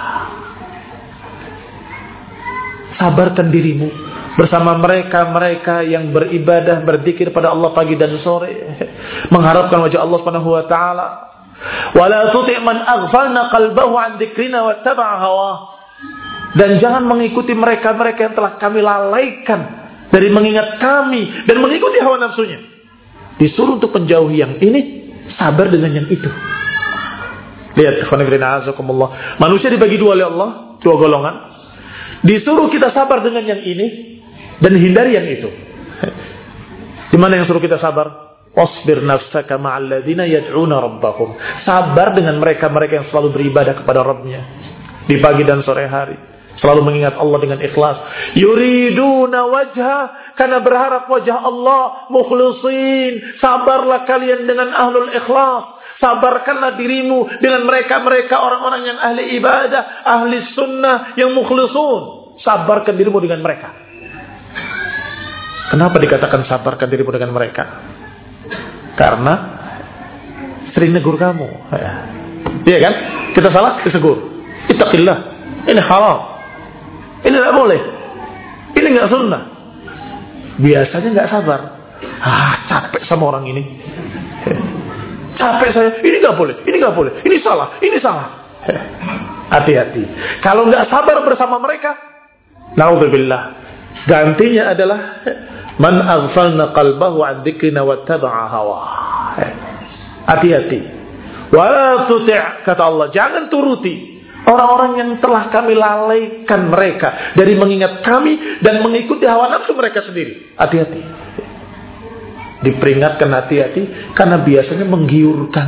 Sabarkan dirimu bersama mereka-mereka yang beribadah, berzikir pada Allah pagi dan sore, mengharapkan wajah Allah Subhanahu wa taala. Wala tuti' man aghfalna qalbahu 'an dzikrina wattaba'a hawa. Dan jangan mengikuti mereka-mereka yang telah kami lalaikan dari mengingat kami dan mengikuti hawa nafsunya. Disuruh untuk menjauhi yang ini, sabar dengan yang itu. Lihat, manusia dibagi dua oleh Allah, dua golongan. Disuruh kita sabar dengan yang ini dan hindari yang itu. Di mana yang suruh kita sabar? Wasbir nafsaka ma'al ladzina yad'una rabbahum. Sabar dengan mereka-mereka yang selalu beribadah kepada Rabbnya di pagi dan sore hari, selalu mengingat Allah dengan ikhlas. Yuriduna wajha, karena berharap wajah Allah, mukhlisin. Sabarlah kalian dengan ahlul ikhlas. Sabarkanlah dirimu dengan mereka-mereka orang-orang yang ahli ibadah, ahli sunnah, yang mukhlisun. Sabarkan dirimu dengan mereka. Kenapa dikatakan sabarkan dirimu dengan mereka? Karena sering negur kamu. Iya kan? Kita salah, disegur. Ittaqillah. Ini haram. Ini tidak boleh. Ini nggak sunnah. Biasanya nggak sabar. Capek sama orang ini. Capek saya. Ini nggak boleh. Ini nggak boleh. Ini salah. Ini salah. Hati-hati. Kalau nggak sabar bersama mereka, naudzubillah, gantinya adalah man aghfalna qalbahu 'an dzikrina wattaba'a hawa. Hati-hati. Wala tuti', kata Allah, jangan turuti orang-orang yang telah kami lalaikan mereka dari mengingat kami dan mengikuti hawa nafsu mereka sendiri. Hati-hati. Diperingatkan hati-hati karena biasanya menggiurkan.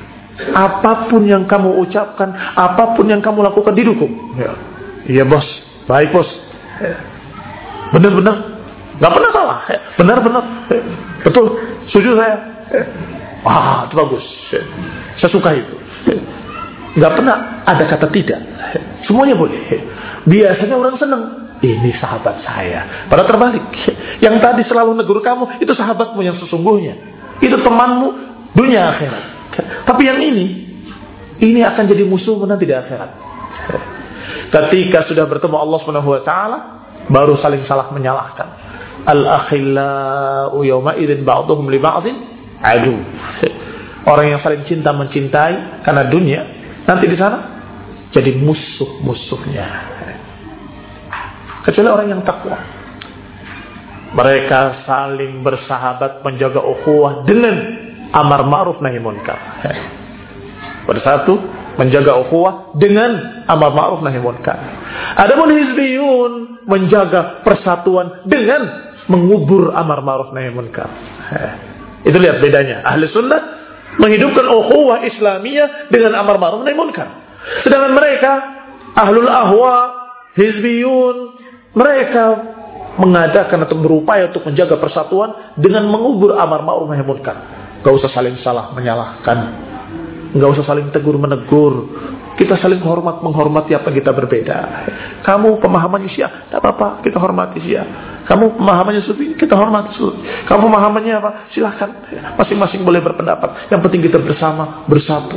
Apapun yang kamu ucapkan, apapun yang kamu lakukan didukung. Iya bos, baik bos. Benar-benar nggak pernah salah, benar-benar betul, setuju saya. Itu bagus, saya suka itu. Nggak pernah ada kata tidak, semuanya boleh. Biasanya orang senang, ini sahabat saya. Padahal terbalik, yang tadi selalu negur kamu itu sahabatmu yang sesungguhnya, itu temanmu dunia akhirat. Tapi yang ini akan jadi musuhmu nanti di akhirat. Ketika sudah bertemu Allah Subhanahu wa taala, baru saling salah menyalahkan. Al-akhillau yawma idzin ba'dhum li ba'dhin adu. Orang yang saling cinta mencintai karena dunia, nanti di sana jadi musuh-musuhnya. Kecuali orang yang takwa. Mereka saling bersahabat, menjaga ukhuwah dengan amar ma'ruf nahi munkar. Bersatu menjaga ukhuwah dengan amar ma'ruf nahi munkar. Adapun hizbiyun menjaga persatuan dengan mengubur amar ma'ruf nahi munkar. Itu lihat bedanya. Ahli sunnah menghidupkan ukhuwah Islamiyah dengan amar ma'ruf nahi munkar. Sedangkan mereka ahlul ahwa, hizbiyun, mereka mengadakan atau berupaya untuk menjaga persatuan dengan mengubur amar ma'ruf nahi munkar. Gak usah saling salah menyalahkan, gak usah saling tegur menegur. kita saling menghormati apa yang kita berbeda. Kamu pemahamannya Syiah, tidak apa-apa, kita hormati Syiah. Kamu pemahamannya Sufi, kita hormati Sufi. Kamu pemahamannya apa? Silahkan, masing-masing boleh berpendapat. Yang penting kita bersama, bersatu.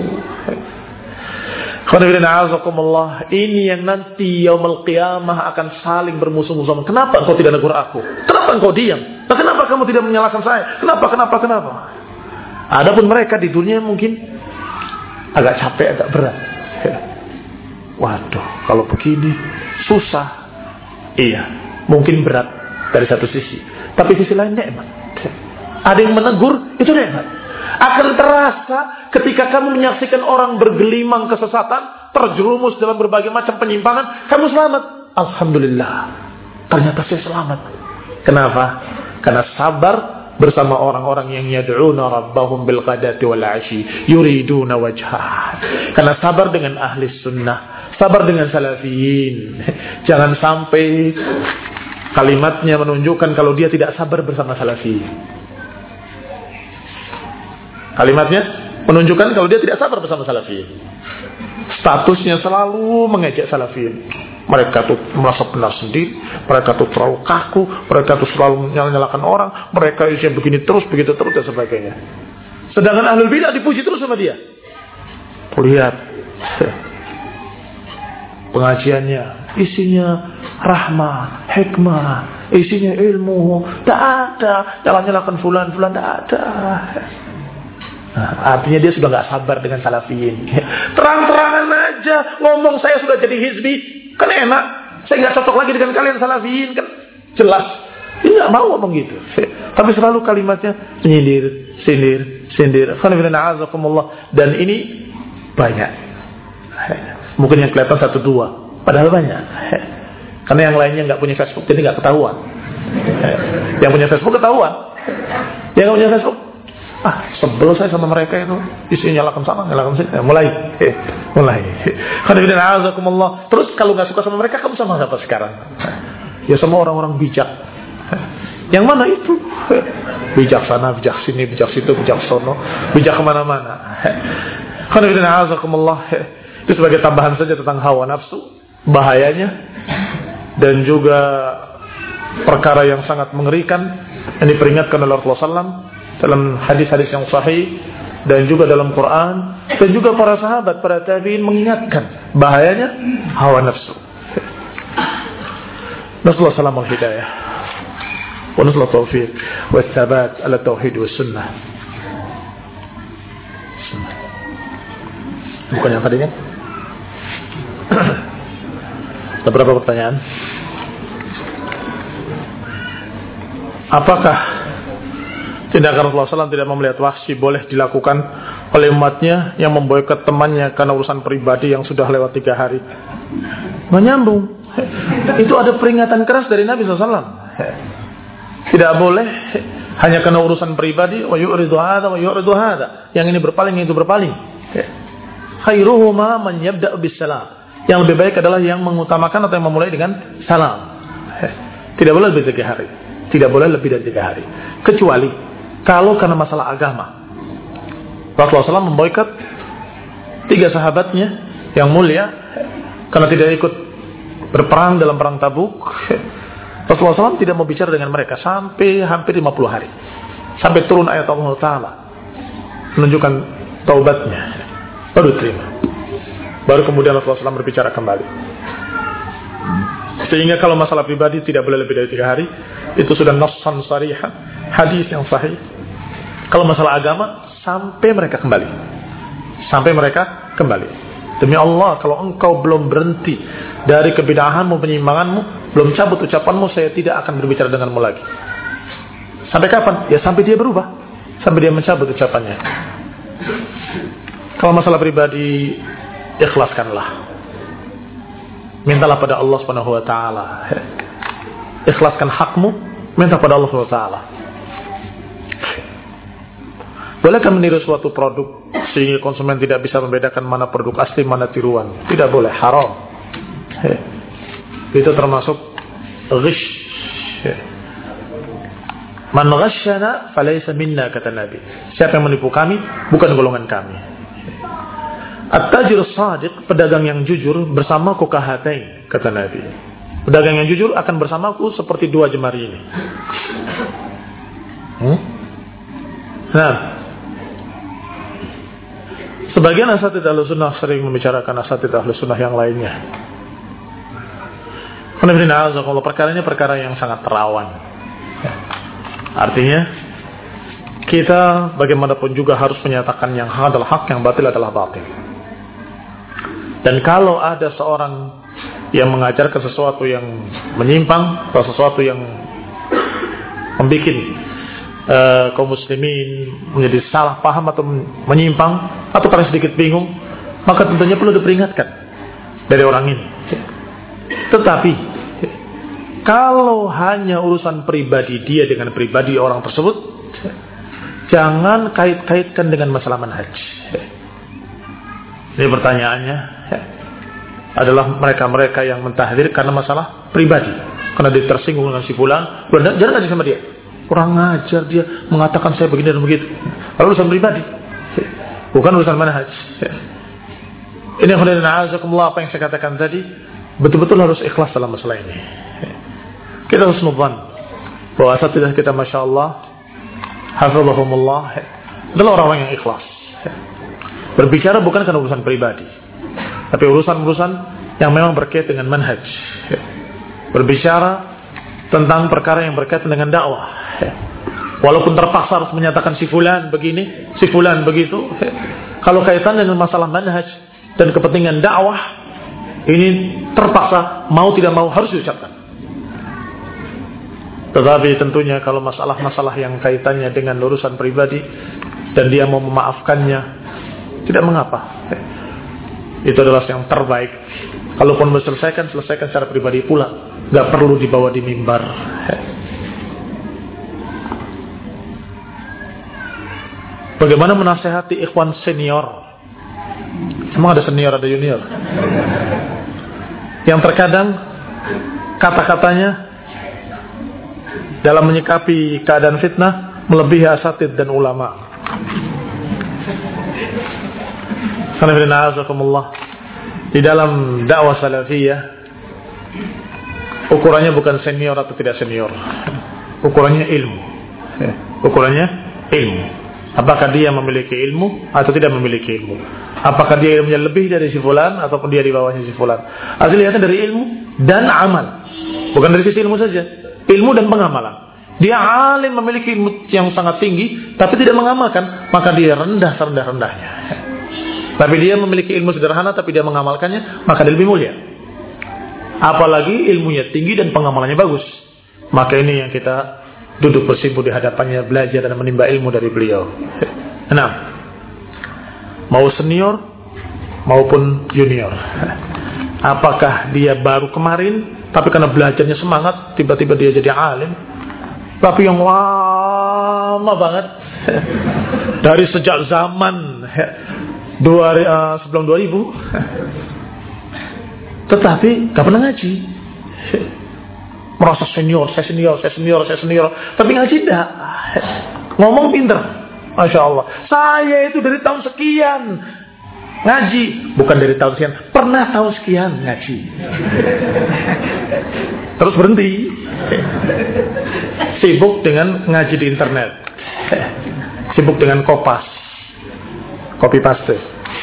Ini yang nanti yaumul qiyamah akan saling bermusuh-musuhan. Kenapa engkau tidak negur aku? Kenapa engkau diam? Nah, kenapa kamu tidak menyalahkan saya? Kenapa? Adapun mereka di dunia mungkin agak capek, agak berat. Waduh, kalau begini susah. Iya, mungkin berat dari satu sisi, tapi sisi lain nikmat. Ada yang menegur, itu nikmat. Akan terasa ketika kamu menyaksikan orang bergelimang kesesatan, terjerumus dalam berbagai macam penyimpangan, kamu selamat. Alhamdulillah, ternyata saya selamat. Kenapa? Karena sabar bersama orang-orang yang yad'una rabbahum bil ghadati wal 'ashi yuriduna wajhah. Karena sabar dengan ahli sunnah, sabar dengan salafiyin. Jangan sampai kalimatnya menunjukkan kalau dia tidak sabar bersama salafiyin. Kalimatnya menunjukkan kalau dia tidak sabar bersama salafiyin. Statusnya selalu mengejek salafiyin. Mereka tuh merasa benar sendiri, mereka tuh terlalu kaku, mereka tuh selalu menyalahkan orang, mereka isinya begini terus, begitu terus dan sebagainya. Sedangkan ahlul bidah dipuji terus sama dia. Lihat pengajiannya, isinya rahmah, hikmah, isinya ilmu, tak ada nyalahkan fulan, tak ada. Nah, artinya dia sudah gak sabar dengan salafiyin. Terang-terangan aja ngomong saya sudah jadi hizbi, kan enak. Saya gak cocok lagi dengan kalian salafiyin, kan jelas. Dia gak mau ngomong gitu. Tapi selalu kalimatnya sindir. Dan ini banyak. Mungkin yang kelihatan 1-2, padahal banyak. Karena yang lainnya gak punya Facebook, jadi gak ketahuan. Yang punya Facebook ketahuan. Yang gak punya Facebook, sebel saya sama mereka itu, isinya nyalakan sana, nyalakan sini. Mulai. Terus kalau nggak suka sama mereka, kamu sama siapa sekarang? Ya sama orang-orang bijak. Yang mana itu? Bijak sana, bijak sini, bijak situ, bijak sono, bijak kemana-mana. Itu sebagai tambahan saja tentang hawa nafsu, bahayanya, dan juga perkara yang sangat mengerikan yang diperingatkan oleh Rasulullah SAW dalam hadis-hadis yang sahih dan juga dalam Quran, dan juga para sahabat, para tabi'in mengingatkan bahayanya hawa nafsu. Nasallahu salam wal hidayah wa nasallahu taufiq wa tsabat ala tauhid wa sunnah. Bukan yang tadinya. Ada berapa pertanyaan? Apakah tindakan Rasulullah SAW tidak mau melihat wahsy boleh dilakukan oleh umatnya yang memboikot temannya karena urusan pribadi yang sudah lewat 3 hari? Menyambung. Itu ada peringatan keras dari Nabi SAW. Tidak boleh hanya karena urusan pribadi. Wa yu'ridu hadha wa yu'ridu hadha. Yang ini berpaling, yang itu berpaling. Khairuhuma man yabda'u bis salam. Yang lebih baik adalah yang mengutamakan atau yang memulai dengan salam. Tidak boleh lebih dari 3 hari. Tidak boleh lebih dari 3 hari. Kecuali kalau karena masalah agama. Rasulullah SAW memboikot 3 sahabatnya yang mulia karena tidak ikut berperang dalam perang Tabuk. Rasulullah SAW tidak mau bicara dengan mereka sampai hampir 50 hari. Sampai turun ayat Allah Ta'ala menunjukkan taubatnya. Baru terima. Baru kemudian Rasulullah SAW berbicara kembali. Sehingga kalau masalah pribadi tidak boleh lebih dari 3 hari. Itu sudah nassan sarihan, hadis yang sahih. Kalau masalah agama, sampai mereka kembali. Sampai mereka kembali. Demi Allah, kalau engkau belum berhenti dari kebidahanmu, penyimpanganmu, belum cabut ucapanmu, saya tidak akan berbicara denganmu lagi. Sampai kapan? Ya sampai dia berubah. Sampai dia mencabut ucapannya. Kalau masalah pribadi, ikhlaskanlah. Mintalah pada Allah Subhanahu wa taala. Ikhlaskan hakmu, minta pada Allah Subhanahu wa taala. Bolehkah meniru suatu produk sehingga konsumen tidak bisa membedakan mana produk asli, mana tiruan? Tidak boleh, haram. Itu termasuk ghish. Man ghashana falaysa minna, kata Nabi. Siapa yang menipu kami, bukan golongan kami. At-tajir as-sadiq, pedagang yang jujur, bersamaku kahatain, kata Nabi. Pedagang yang jujur akan bersamaku seperti dua jemari ini. Nah, sebagian asatidz Ahlussunnah sering membicarakan asatidz Ahlussunnah yang lainnya. Perkara ini perkara yang sangat rawan. Artinya, kita bagaimanapun juga harus menyatakan yang hak adalah hak, yang batil adalah batil. Dan kalau ada seorang yang mengajarkan sesuatu yang menyimpang atau sesuatu yang membuat kaum muslimin menjadi salah paham atau menyimpang atau paling sedikit bingung, maka tentunya perlu diperingatkan dari orang ini. Tetapi kalau hanya urusan pribadi dia dengan pribadi orang tersebut, jangan kait-kaitkan dengan masalah manhaj. Ini pertanyaannya adalah mereka-mereka yang mentahdir karena masalah pribadi, karena dia tersinggung dengan si fulan, jangan ngaji sama dia. Kurang ngajar dia, mengatakan saya begini dan begitu. Lalu urusan pribadi, bukan urusan manhaj. Ini apa yang saya katakan tadi, betul-betul harus ikhlas dalam masalah ini. Kita harus nubuan bahwa asatidz kita, masya Allah, hafizahumullah, adalah orang-orang yang ikhlas. Berbicara bukan karena urusan pribadi, tapi urusan-urusan yang memang berkaitan dengan manhaj. Berbicara tentang perkara yang berkaitan dengan dakwah. Walaupun terpaksa harus menyatakan si fulan begini, si fulan begitu. Kalau kaitan dengan masalah manhaj dan kepentingan dakwah, ini terpaksa mau tidak mau harus diucapkan. Tetapi tentunya kalau masalah-masalah yang kaitannya dengan urusan pribadi dan dia mau memaafkannya, tidak mengapa. Itu adalah yang terbaik. Kalaupun selesaikan secara pribadi pula, gak perlu dibawa di mimbar. Bagaimana menasehati ikhwan senior? Emang ada senior, ada junior? Yang terkadang kata-katanya dalam menyikapi keadaan fitnah melebihi asatidz dan ulama. Di dalam dakwah salafiyah, ukurannya bukan senior atau tidak senior, ukurannya ilmu. Ukurannya ilmu. Apakah dia memiliki ilmu atau tidak memiliki ilmu? Apakah dia ilmunya lebih dari si fulan ataupun dia di bawahnya si fulan? Aslinya dari ilmu dan amal, bukan dari sisi ilmu saja, ilmu dan pengamalan. Dia alim, memiliki ilmu yang sangat tinggi, tapi tidak mengamalkan, maka dia rendah serendah-rendahnya. Tapi dia memiliki ilmu sederhana, tapi dia mengamalkannya, maka dia lebih mulia. Apalagi ilmunya tinggi dan pengamalannya bagus, maka ini yang kita duduk bersimpu di hadapannya, belajar dan menimba ilmu dari beliau. Nah, mau senior maupun junior, apakah dia baru kemarin, tapi karena belajarnya semangat, tiba-tiba dia jadi alim, tapi yang lama banget, dari sejak zaman sebelum 2000, tetapi gak pernah ngaji, merasa senior, saya senior, tapi ngaji enggak, ngomong pinter, masya Allah, saya itu dari tahun sekian ngaji, bukan dari tahun sekian, pernah tahun sekian ngaji, terus berhenti, sibuk dengan ngaji di internet, sibuk dengan copy paste.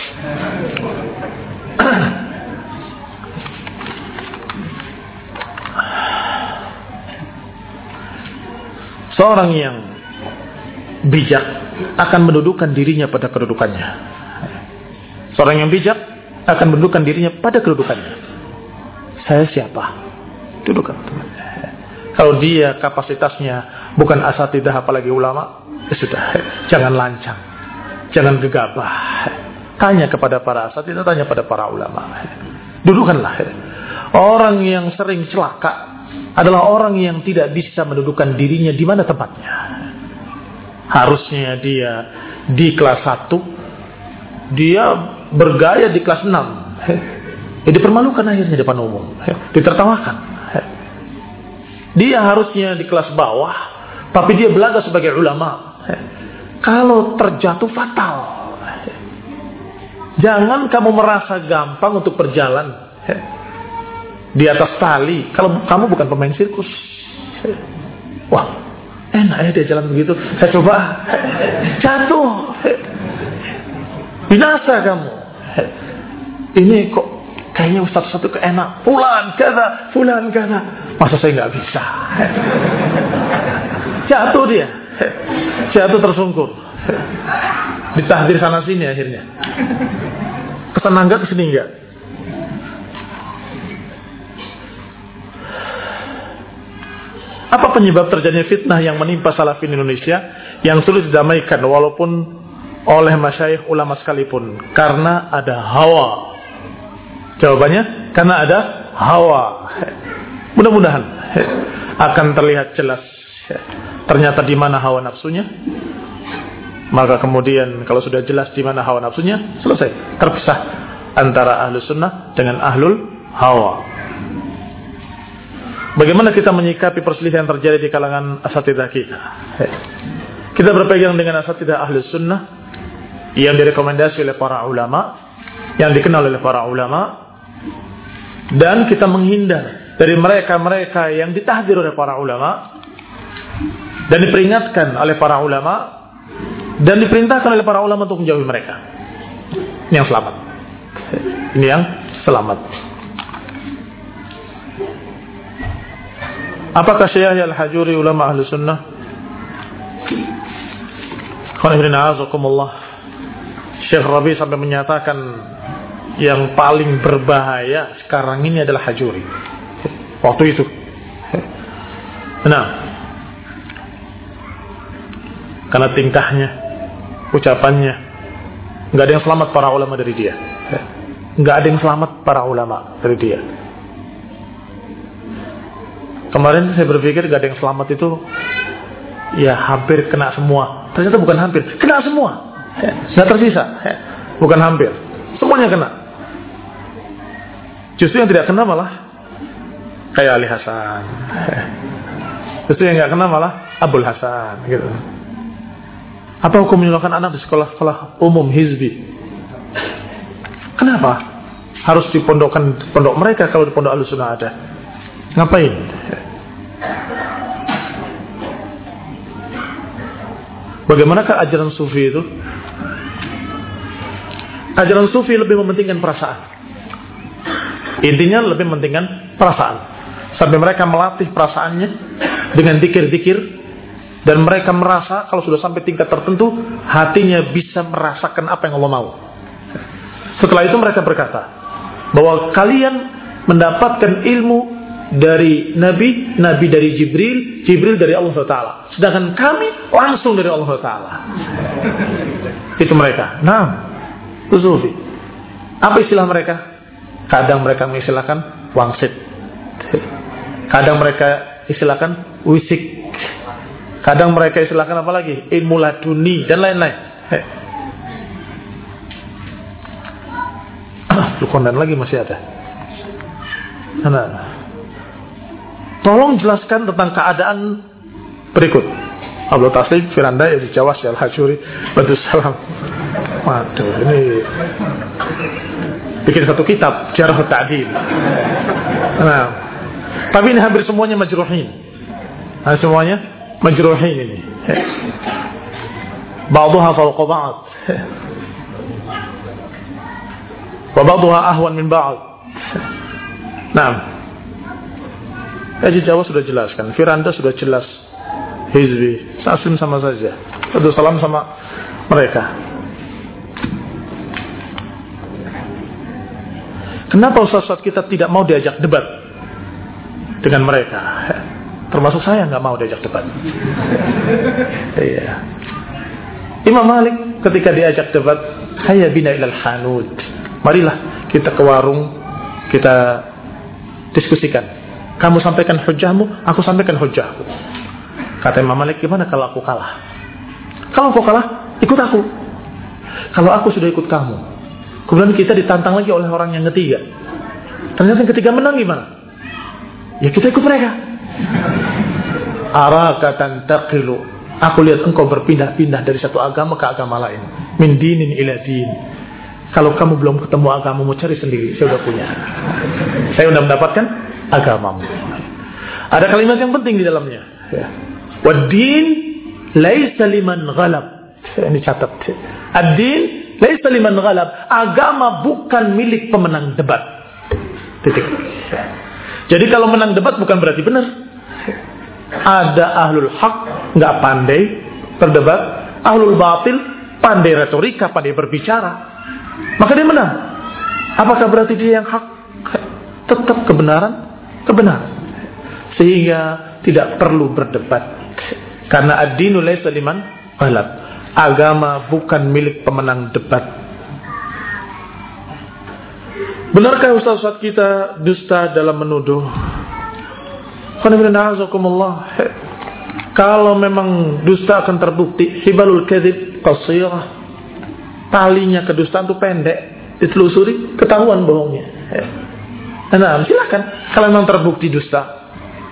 Seorang yang bijak akan mendudukan dirinya pada kedudukannya. Seorang yang bijak akan mendudukan dirinya pada kedudukannya. Saya siapa? Dudukan. Kalau dia kapasitasnya bukan asatidzah apalagi ulama, ya sudah, jangan lancang, jangan gegabah. Tanya kepada para asatidzah, tanya pada para ulama. Dudukanlah. Orang yang sering celaka adalah orang yang tidak bisa mendudukan dirinya di mana tempatnya. Harusnya dia di kelas 1, dia bergaya di kelas 6. Dipermalukan akhirnya depan umum, ditertawakan. Dia harusnya di kelas bawah, tapi dia belaga sebagai ulama. Kalau terjatuh fatal. Jangan kamu merasa gampang untuk berjalan di atas tali kalau kamu bukan pemain sirkus. Wah, enak ya dia jalan begitu. Saya coba, jatuh, binasa kamu. Ini kok kayaknya ustaz satu keenak. Fulan kata. Masa saya nggak bisa? Jatuh dia, jatuh tersungkur. Ditahdir sana sini akhirnya. Kesana enggak, kesini enggak. Apa penyebab terjadinya fitnah yang menimpa salafin Indonesia yang sulit didamaikan walaupun oleh masyayikh ulama sekalipun? Karena ada hawa. Jawabannya karena ada hawa. Mudah-mudahan akan terlihat jelas ternyata di mana hawa nafsunya. Maka kemudian kalau sudah jelas di mana hawa nafsunya, selesai, terpisah antara ahlus sunnah dengan ahlul hawa. Bagaimana kita menyikapi perselisihan yang terjadi di kalangan asatidzah kita? Kita berpegang dengan asatidzah ahlus sunnah yang direkomendasi oleh para ulama, yang dikenal oleh para ulama, dan kita menghindar dari mereka-mereka yang ditahdir oleh para ulama dan diperingatkan oleh para ulama dan diperintahkan oleh para ulama untuk menjauhi mereka. Ini yang selamat. Ini yang selamat. Apakah Syekh Al-Hajuri ulama ahli sunnah? Syekh Rabi sampai menyatakan yang paling berbahaya sekarang ini adalah Hajuri. Waktu itu. Nah, karena tingkahnya, ucapannya, nggak ada yang selamat para ulama dari dia. Nggak ada yang selamat para ulama dari dia. Kemarin saya berpikir nggak ada yang selamat itu, ya hampir kena semua. Ternyata bukan hampir, kena semua. Nggak tersisa, bukan hampir, semuanya kena. Justru yang tidak kena malah kayak Ali Hasan. Justru yang nggak kena malah Abdul Hasan, gitu. Apa hukum menyulahkan anak di sekolah-sekolah umum hizbi? Kenapa harus di pondok mereka kalau di pondok Ahlussunnah ada? Ngapain? Bagaimanakah ajaran sufi itu? Ajaran sufi lebih mementingkan perasaan. Intinya lebih mementingkan perasaan. Sampai mereka melatih perasaannya dengan zikir-zikir. Dan mereka merasa kalau sudah sampai tingkat tertentu, hatinya bisa merasakan apa yang Allah mau. Setelah itu mereka berkata bahwa kalian mendapatkan ilmu dari Nabi, Nabi dari Jibril, Jibril dari Allah Ta'ala. Sedangkan kami langsung dari Allah Ta'ala. Itu mereka. Nah, itu sufi. Apa istilah mereka? Kadang mereka mengistilahkan wangsit. Kadang mereka istilahkan wisik. Kadang mereka istilahkan apa lagi? Ilmu laduni dan lain-lain. Lukondan lagi masih ada. Nah, tolong jelaskan tentang keadaan berikut. Abdul Taslim, Firanda, Yazid Jawas, Al-Hajuri, Badus Salam. Waduh, ini bikin satu kitab, Jarh Ta'dil. Nah, tapi ini hampir semuanya majruhin. Nah, semuanya majruhin ini. Ba'duha fawqa ba'd. Wa ba'duha ahwan min ba'd. Nah, Yazid Jawas sudah jelaskan, Firanda sudah jelas, Hizbi, Sasim sama saja, Abdul Salam sama mereka. Kenapa ustaz-ustaz kita tidak mau diajak debat dengan mereka? Termasuk saya nggak mau diajak debat. Iya. Imam Malik ketika diajak debat, hayya bina ilal hanud. Marilah kita ke warung, kita diskusikan. Kamu sampaikan hujahmu, aku sampaikan hujahku. Kata Imam Malik, gimana kalau aku kalah? Kalau kau kalah, ikut aku. Kalau aku sudah ikut kamu, kemudian kita ditantang lagi oleh orang yang ketiga. Ternyata yang ketiga menang gimana? Ya kita ikut mereka. Araka tantaqilu. Aku lihat engkau berpindah-pindah dari satu agama ke agama lain. Min dinin ila din. Kalau kamu belum ketemu agamamu, cari sendiri. Saya udah punya. Saya udah mendapatkan agamamu. Ada kalimat yang penting di dalamnya. Wad-din laisa liman ghalab. Ini catat. Ad-din laisa liman ghalab. Agama bukan milik pemenang debat. Titik. Jadi kalau menang debat bukan berarti benar. Ada ahlul haq nggak pandai berdebat, ahlul batil pandai retorika, pandai berbicara, maka dia menang. Apakah berarti dia yang hak? Tetap kebenaran. Sehingga tidak perlu berdebat. Karena ad-dinu laysa liman ghalab. Agama bukan milik pemenang debat. Benarkah ustaz-ustaz kita dusta dalam menuduh? Kalau memang dusta akan terbukti, hibalul kadzib qasirah. Talinya kedustaan itu pendek, ditelusuri ketahuan bohongnya. Nah, silakan kalau memang terbukti dusta.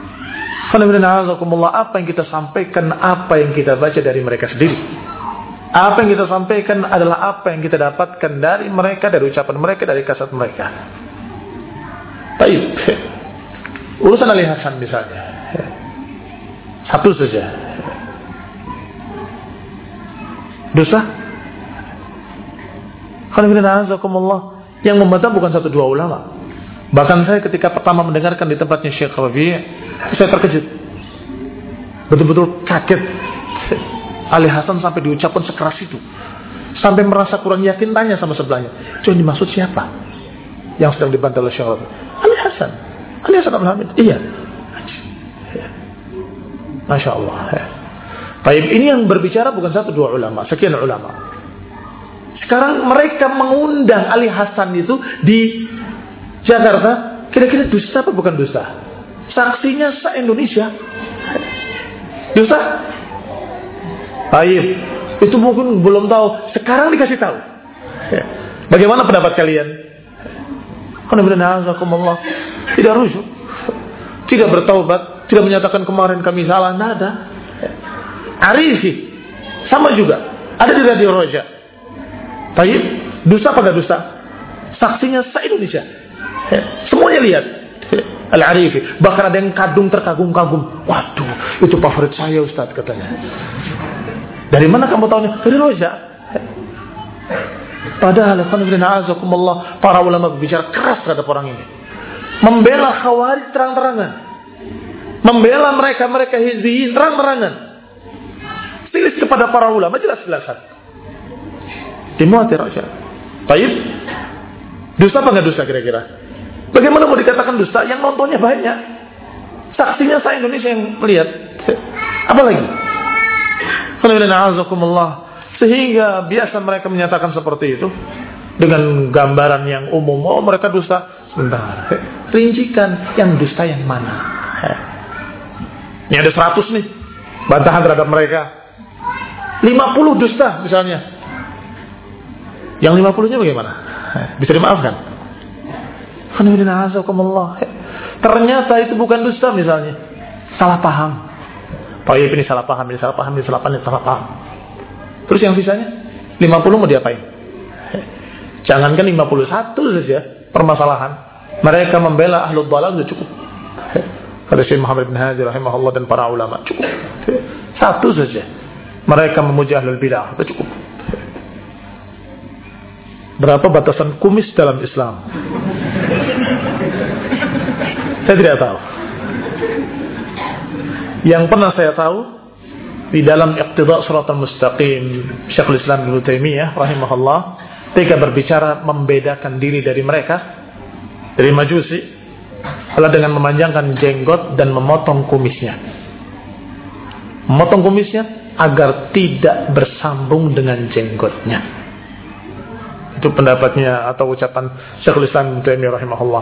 Apa yang kita sampaikan, apa yang kita baca dari mereka sendiri. Apa yang kita sampaikan adalah apa yang kita dapatkan dari mereka, dari ucapan mereka, dari kaset mereka. Baik. Urusan Ali Hasan misalnya. Satu saja. Dosa? Yang membantah bukan satu dua ulama. Bahkan saya ketika pertama mendengarkan di tempatnya Syekh Rabi', saya terkejut. Betul-betul kaget. Ali Hasan sampai diucapkan sekeras itu. Sampai merasa kurang yakin, tanya sama sebelahnya. Cuma dimaksud siapa? Yang sedang dibantah oleh Syekh Rabi'. Ali Hasan Abdul Hamid. Iya. Masya Allah. Baik, ini yang berbicara bukan satu dua ulama, sekian ulama. Sekarang mereka mengundang Ali Hasan itu di Jakarta. Kira-kira dusta apa bukan dusta? Saksinya se-Indonesia. Dusta? Baik, itu mungkin belum tahu. Sekarang dikasih tahu. Bagaimana pendapat kalian? Tidak rujuk, tidak bertaubat, tidak menyatakan kemarin kami salah, nada. Arifi sama juga, ada di Radio Roja. Baik, dusta apa enggak dusta? Saksinya se-Indonesia, semuanya lihat. Al-Arifi, bahkan ada yang terkagum-kagum. Waduh, itu favorit saya Ustaz, katanya. Dari mana kamu tahunya? Dari Roja. Padahal para ulama berbicara keras terhadap orang ini, membela Khawarij terang-terangan, membela mereka hizbiyin terang-terangan, silis kepada para ulama jelas-jelasan. Dimuatir aja. Baik, dusta apa nggak dusta kira-kira? Bagaimana mau dikatakan dusta? Yang nontonnya banyak, saksinya saya Indonesia yang melihat. Apalagi? Sehingga biasa mereka menyatakan seperti itu dengan gambaran yang umum. Oh, mereka dusta. Sebentar, rincikan yang dusta yang mana. Ini ada 100 nih bantahan terhadap mereka. 50 dusta misalnya. Yang 50-nya bagaimana? Bisa dimaafkan? Ternyata itu bukan dusta misalnya. Salah paham. Ini salah paham, ini salah paham, ini salah paham, ini salah paham. Terus yang sisanya 50 mau diapain? Jangankan 51 saja permasalahan. Mereka membela ahlul dhalal sudah cukup. Kata Syekh Muhammad bin Hadi rahimahullah dan para ulama, cukup. Satu saja. Mereka memuji ahlul bidah, sudah cukup. Berapa batasan kumis dalam Islam? Saya tidak tahu. Yang pernah saya tahu, di dalam Iqtida' Shiratal Mustaqim, Syekhul Islam Ibnu Taimiyah rahimahullah, ketika berbicara membedakan diri dari mereka, dari Majusi, adalah dengan memanjangkan jenggot dan memotong kumisnya. Memotong kumisnya agar tidak bersambung dengan jenggotnya. Itu pendapatnya atau ucapan Syekhul Islam Ibnu Taimiyah rahimahullah.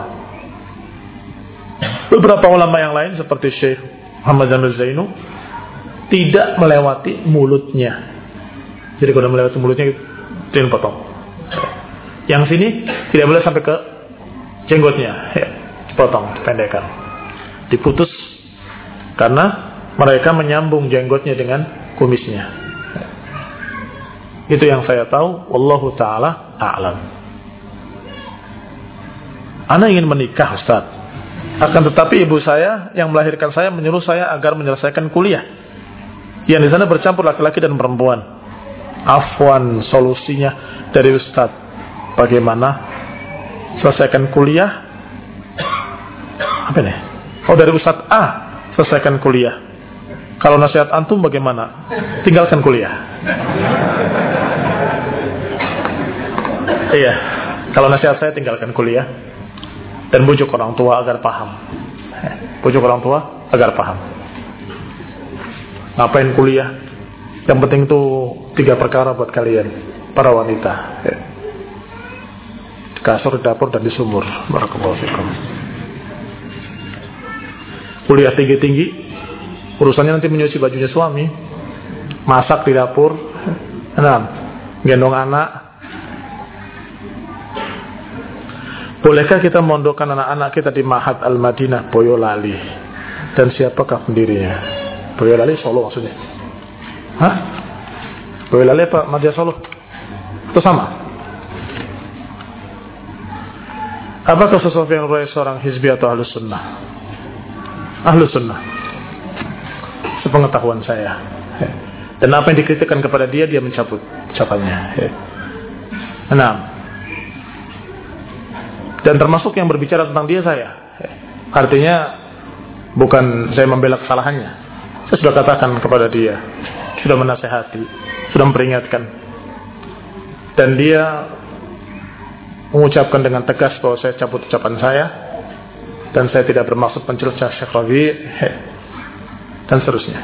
Beberapa ulama yang lain seperti Syekh Muhammad Zainu tidak melewati mulutnya. Jadi kalau melewati mulutnya itu potong. Yang sini tidak boleh sampai ke jenggotnya, potong, pendekkan, diputus, karena mereka menyambung jenggotnya dengan kumisnya. Itu yang saya tahu. Wallahu ta'ala a'lam. Ana ingin menikah Ustaz. Akan tetapi ibu saya yang melahirkan saya menyuruh saya agar menyelesaikan kuliah. Yang di sana bercampur laki-laki dan perempuan. Afwan, solusinya dari Ustaz. Bagaimana selesaikan kuliah? Apa nih? Oh, dari Ustaz A, selesaikan kuliah. Kalau nasihat antum bagaimana? Tinggalkan kuliah. Iya, kalau nasihat saya tinggalkan kuliah dan bujuk orang tua agar paham. Bujuk orang tua agar paham. Ngapain kuliah? Yang penting tuh 3 perkara buat kalian, para wanita. Di kasur, di dapur, dan di sumur. Barakallahu fikum. Kuliah tinggi-tinggi, urusannya nanti menyuci bajunya suami, masak di dapur, gendong anak. Bolehkah kita mondokkan anak-anak kita di Ma'had Al-Madinah Boyolali? Dan siapakah pendirinya? Boyolali Solo maksudnya? Hah? Boyolali apa Madya Solo? Itu sama? Apakah Sufyan Roy seorang hizbi atau ahlus sunnah? Ahlus sunnah, sepengetahuan saya. Dan apa yang dikritikkan kepada dia, dia mencabut ucapannya. Dan termasuk yang berbicara tentang dia saya. Artinya bukan saya membela kesalahannya. Saya sudah katakan kepada dia, sudah menasehati, sudah memperingatkan. Dan dia mengucapkan dengan tegas bahwa saya cabut ucapan saya. Dan saya tidak bermaksud mencercah Syekh Rabi' dan seterusnya.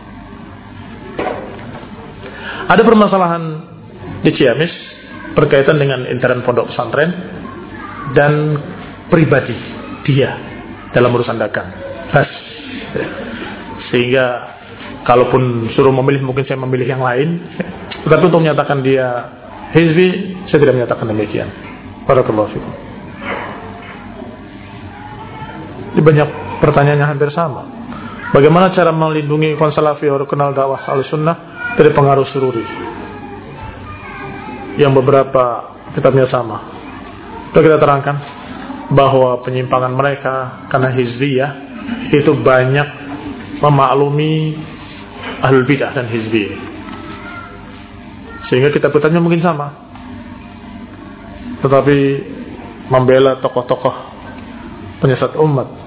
Ada permasalahan di Ciamis berkaitan dengan intern pondok pesantren dan pribadi dia dalam urusan dagang. Sehingga kalaupun suruh memilih, mungkin saya memilih yang lain. Tetapi untuk menyatakan dia hizbi, saya tidak menyatakan demikian. Barakallahu fikum. Di banyak pertanyaannya hampir sama. Bagaimana cara melindungi ikhwan salafi kenal dakwah al-sunnah dari pengaruh sururi? Yang beberapa kitabnya sama. Sudah kita terangkan bahwa penyimpangan mereka karena hizbiyah itu banyak memaklumi ahlul bidah dan hizbiyah. Sehingga kitab-kitabnya mungkin sama. Tetapi membela tokoh-tokoh penyesat umat.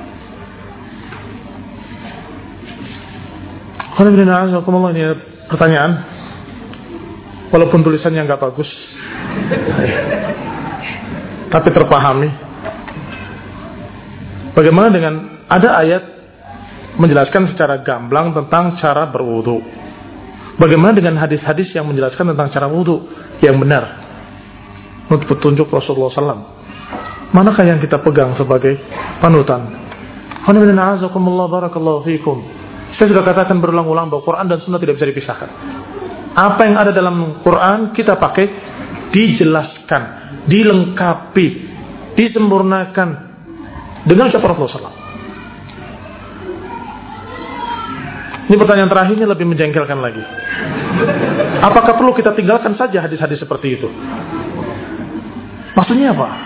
Ini pertanyaan, walaupun tulisannya nggak bagus, tapi terpahami. Bagaimana dengan ada ayat menjelaskan secara gamblang tentang cara berwudu? Bagaimana dengan hadis-hadis yang menjelaskan tentang cara wudu yang benar menurut petunjuk Rasulullah SAW? Manakah yang kita pegang sebagai panutan? Barakallahu fikum. Saya sudah katakan berulang-ulang bahwa Quran dan Sunnah tidak bisa dipisahkan. Apa yang ada dalam Quran kita pakai, dijelaskan, dilengkapi, disempurnakan dengan ucapan Rasulullah SAW. Ini pertanyaan terakhirnya lebih menjengkelkan lagi. Apakah perlu kita tinggalkan saja hadis-hadis seperti itu? Maksudnya apa?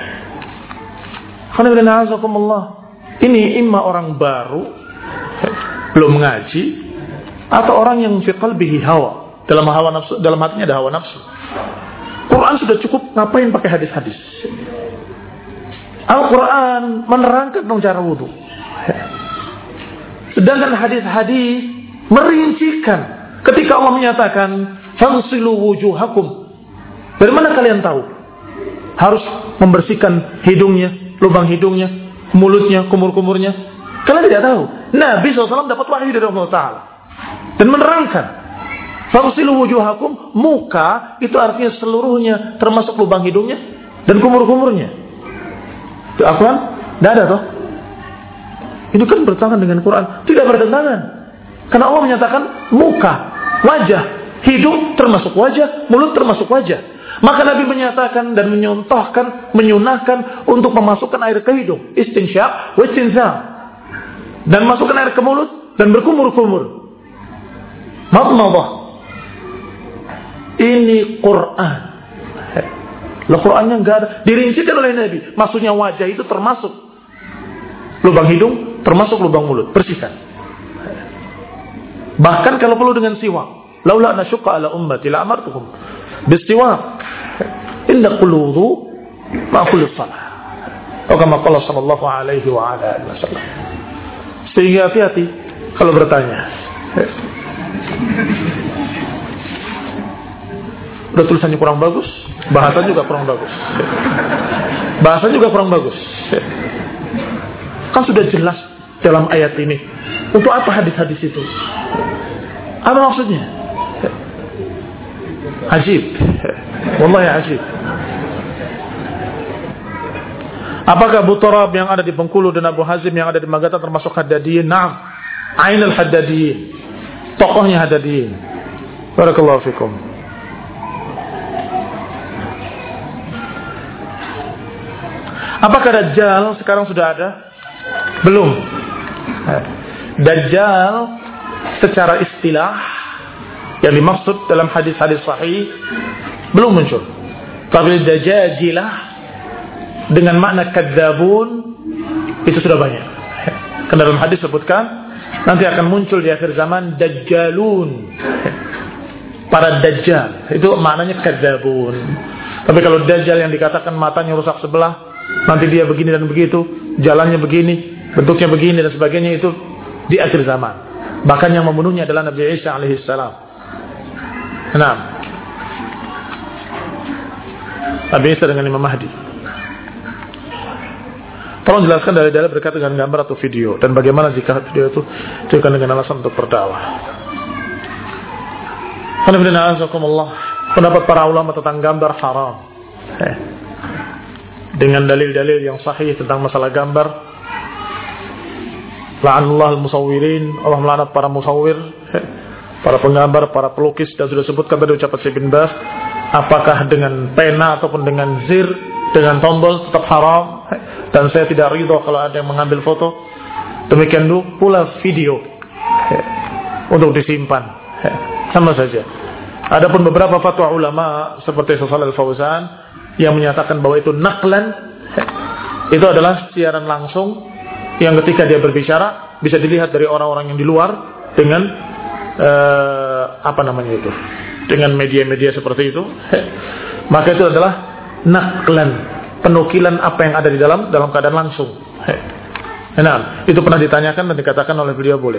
Ini imma orang baru belum mengaji atau orang yang fi qalbihi hawa, dalam hawa nafsu, dalam hatinya ada hawa nafsu. Quran sudah cukup, ngapain pakai hadis-hadis? Al-Quran menerangkan tentang cara wudu. Sedangkan hadis-hadis merincikan. Ketika Allah menyatakan fagsilu wujuhakum, dari mana kalian tahu harus membersihkan hidungnya, lubang hidungnya, mulutnya, kumur-kumurnya? Kalian tidak tahu. Nabi SAW dapat wahyu dari Allah Ta'ala dan menerangkan fagsilu wujuhakum, muka itu artinya seluruhnya, termasuk lubang hidungnya dan kumur-kumurnya. Itu Al-Quran? Tidak ada toh. Ini kan bertentangan dengan Quran. Tidak bertentangan. Karena Allah menyatakan muka, wajah, hidung termasuk wajah, mulut termasuk wajah. Maka Nabi menyatakan dan menyontohkan, menyunahkan untuk memasukkan air ke hidung, istinsyaq wa istinthar, dan masukkan air ke mulut dan berkumur-kumur. Madmadah. Ini Quran. Loh, Qur'annya nggak ada. Dirincikan oleh Nabi. Maksudnya wajah itu termasuk lubang hidung, termasuk lubang mulut. Bersihkan. Bahkan kalau perlu dengan siwak. Laula nasyqa ala ummati la amartuhum bisiwak inda kulli wudu ma kulli shalah. Atau kama qala sallallahu alaihi wa ala alihi wasallam. Sehingga hati-hati kalau bertanya. Udah tulisannya kurang bagus, bahasa juga kurang bagus. Bahasa juga kurang bagus. Kan sudah jelas dalam ayat ini. Untuk apa hadis-hadis itu? Apa maksudnya? Ajib. Wallahi ajib. Apakah Abu Turab yang ada di Bengkulu dan Abu Hazim yang ada di Magetan termasuk Haddadiyin? Naam. Ainul Haddadiyin. Tokohnya Haddadiyin. Barakallahu fikum. Apakah Dajjal sekarang sudah ada? Belum. Dajjal secara istilah yang dimaksud dalam hadis-hadis sahih belum muncul. Tapi Dajajilah dengan makna kadzabun itu sudah banyak. Karena dalam hadis sebutkan nanti akan muncul di akhir zaman Dajjalun. Para Dajjal itu maknanya kadzabun. Tapi kalau Dajjal yang dikatakan matanya rusak sebelah, nanti dia begini dan begitu, jalannya begini, bentuknya begini dan sebagainya, itu di akhir zaman. Bahkan yang membunuhnya adalah Nabi Isa alaihissalam. Nah, Nabi Isa dengan Imam Mahdi. Tolong jelaskan dari dalam berkaitan dengan gambar atau video, dan bagaimana jika video itu digunakan dengan alasan untuk berdakwah. Pendapat para ulama tentang gambar haram. Dengan dalil-dalil yang sahih tentang masalah gambar. La'anullah al-musawwirin, Allah melaknat para musawwir, para penggambar, para pelukis, dan sudah sebutkan tadi ucapan Syekh bin Baz, apakah dengan pena ataupun dengan zir, dengan tombol tetap haram, dan saya tidak ridho kalau ada yang mengambil foto. Demikian pula video untuk disimpan, sama saja. Adapun beberapa fatwa ulama seperti Syaikh Shalih Al-Fauzan yang menyatakan bahwa itu naqlan, itu adalah siaran langsung yang ketika dia berbicara bisa dilihat dari orang-orang yang di luar dengan dengan media-media seperti itu. Maka itu adalah naqlan, penukilan apa yang ada di dalam keadaan langsung. Nah, itu pernah ditanyakan dan dikatakan oleh beliau boleh.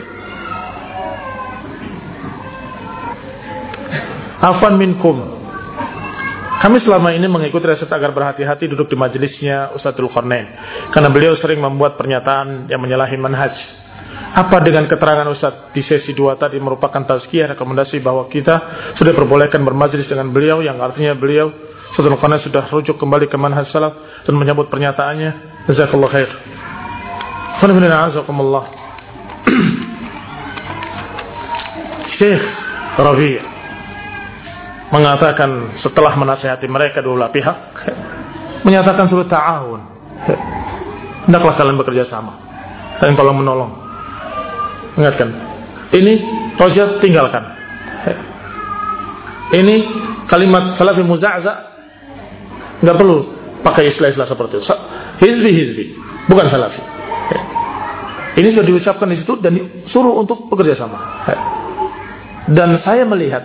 Afan minkum, kami selama ini mengikuti resep agar berhati-hati duduk di majelisnya Ustadz Dzulqarnain, karena beliau sering membuat pernyataan yang menyalahi manhaj. Apa dengan keterangan Ustadz di sesi 2 tadi merupakan tazkiyah, rekomendasi bahwa kita sudah perbolehkan bermajelis dengan beliau, yang artinya beliau Ustadz Dzulqarnain sudah rujuk kembali ke manhaj salaf dan menyambut pernyataannya. Jazakallahu khair. Syekh Rabi' mengatakan setelah menasihati mereka dua belah pihak, menyatakan suruh ta'awun, hendaklah kalian bekerja sama, kalian tolong menolong. Ingatkan, ini roja tinggalkan. Ini kalimat salafi muza'za, nggak perlu pakai istilah-istilah seperti itu. Hizbi, bukan salafi. Ini sudah diucapkan di situ dan disuruh untuk bekerja sama. Dan saya melihat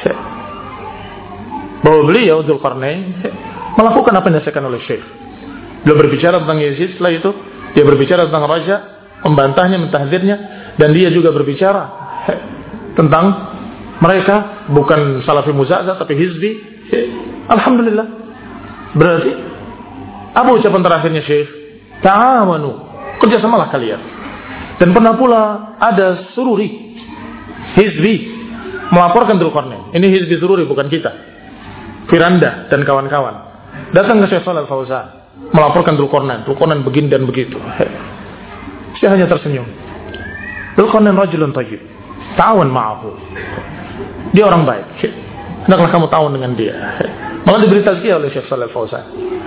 bahwa beliau Dzulqarnain melakukan apa yang disampaikan oleh Syekh. Beliau berbicara tentang Yazid, setelah itu dia berbicara tentang Raja, membantahnya, mentahdzirnya, dan dia juga berbicara tentang mereka bukan salafi muza'za tapi hizbi. Alhamdulillah. Berarti apa ucapan terakhirnya Syekh? Ta'awanu, kerjasamalah kalian. Dan pernah pula ada Sururi, hizbi, melaporkan Dzulqarnain. Ini hizbi Sururi, bukan kita. Firanda dan kawan-kawan datang ke Syekh Shalih Al-Fauzan melaporkan Dzulqarnain begini dan begitu. Saya hanya tersenyum. Dzulqarnain rajulun thayyib, ta'awan ma'ahu. Dia orang baik, hendaklah kamu ta'awun dengan dia. Malah diberi tazkiyah oleh Syekh Shalih Al-Fauzan.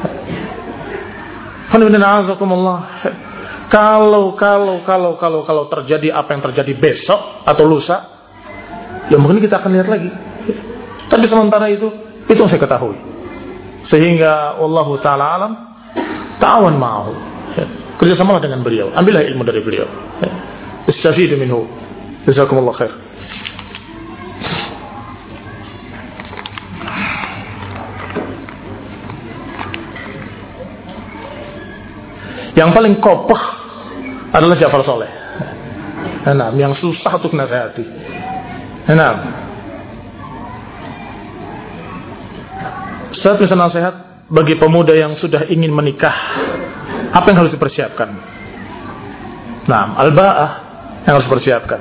Kalau terjadi apa yang terjadi besok atau lusa, ya mungkin kita akan lihat lagi. Tapi sementara itu yang saya ketahui. Sehingga wallahu ta'ala alam, ta'awan ma'ahu, kerjasamalah dengan beliau, ambillah ilmu dari beliau, istafidu minhu. Jazakumullah khair. Yang paling kokoh adalah Ja'far Saleh. Yang susah untuk nasihati. Ustaz bisa nasihat bagi pemuda yang sudah ingin menikah, apa yang harus dipersiapkan? Al-ba'ah yang harus dipersiapkan.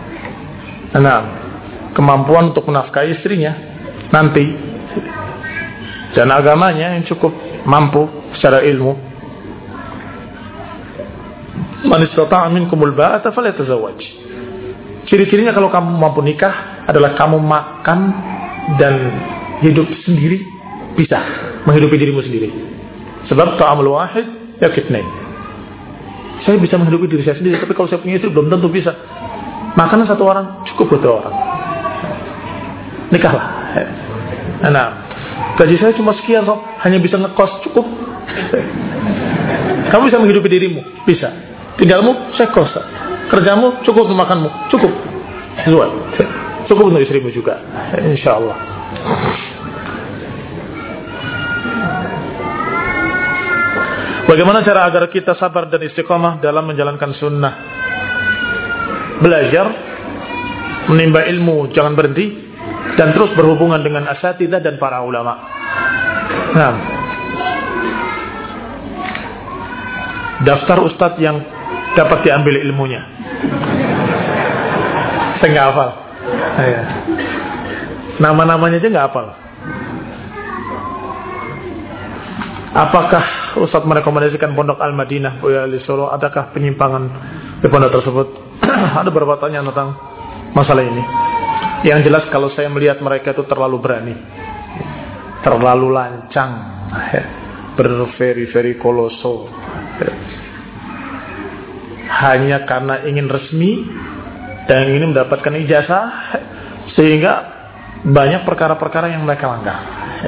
Kemampuan untuk menafkahi istrinya nanti, dan agamanya yang cukup mampu secara ilmu. Man istata'a minkumul ba'ata falyatazawwaj. Ciri-cirinya kalau kamu mampu nikah adalah kamu makan dan hidup sendiri, bisa menghidupi dirimu sendiri. Sebab ta'amul wahid yakitnain. Saya bisa menghidupi diri saya sendiri, tapi kalau saya punya istri belum tentu bisa. Makanan satu orang cukup buat 2 orang. Nikahlah. Gaji saya cuma sekian, hanya bisa ngekos, cukup. Kamu bisa menghidupi dirimu, bisa. Tinggalmu saya kos, kerjamu cukup untuk makanmu, cukup. Cukup untuk istrimu juga, insyaallah. Bagaimana cara agar kita sabar dan istiqamah dalam menjalankan sunnah? Belajar, menimba ilmu, jangan berhenti, dan terus berhubungan dengan asatidzah dan para ulama. Daftar ustadz yang dapat diambil ilmunya. Saya nggak hafal. Nama-namanya aja nggak hafal. Apakah ustadz merekomendasikan pondok Al-Madinah di Solo? Adakah penyimpangan di pondok tersebut? Ada beberapa pertanyaan tentang masalah ini. Yang jelas kalau saya melihat mereka itu terlalu berani, terlalu lancang, very koloso, hanya karena ingin resmi dan ingin mendapatkan ijazah, sehingga banyak perkara-perkara yang mereka langgar.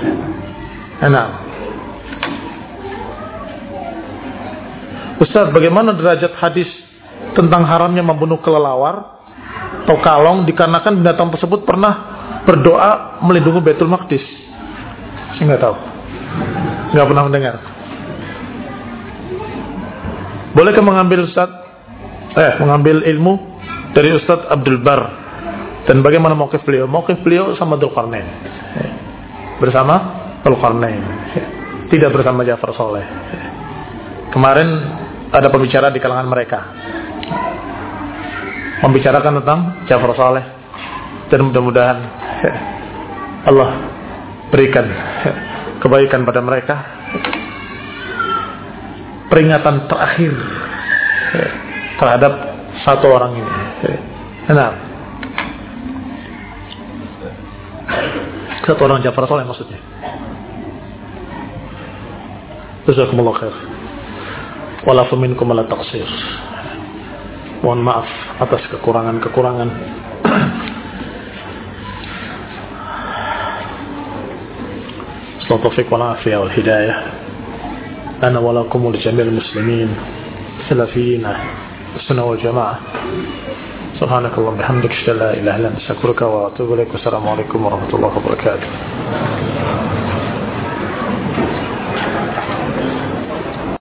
Ustaz, bagaimana derajat hadis tentang haramnya membunuh kelelawar atau kalong dikarenakan binatang tersebut pernah berdoa melindungi Baitul Maqdis? Saya nggak tahu, nggak pernah mendengar. Bolehkah mengambil mengambil ilmu dari Ustaz Abdul Bar, dan bagaimana mauqif beliau? Mauqif beliau sama Dzulqarnain, bersama Dzulqarnain, tidak bersama Ja'far Saleh. Kemarin ada pembicara di kalangan mereka membicarakan tentang Ja'far Saleh, dan mudah-mudahan Allah berikan kebaikan pada mereka. Peringatan terakhir terhadap satu orang ini. Satu orang Ja'far Saleh maksudnya. Jazakumullah khair. Walafu minkum ala taqsir. Mohon maaf atas kekurangan-kekurangan. Assalamualaikum warahmatullahi wabarakatuh. أنا ولكم ولجميع المسلمين سلفيين السنة والجماعة. سبحانك اللهم وبحمدك أشهد أن لا إله إلا أنت أستغفرك وأتوب إليك. والسلام عليكم ورحمة الله وبركاته.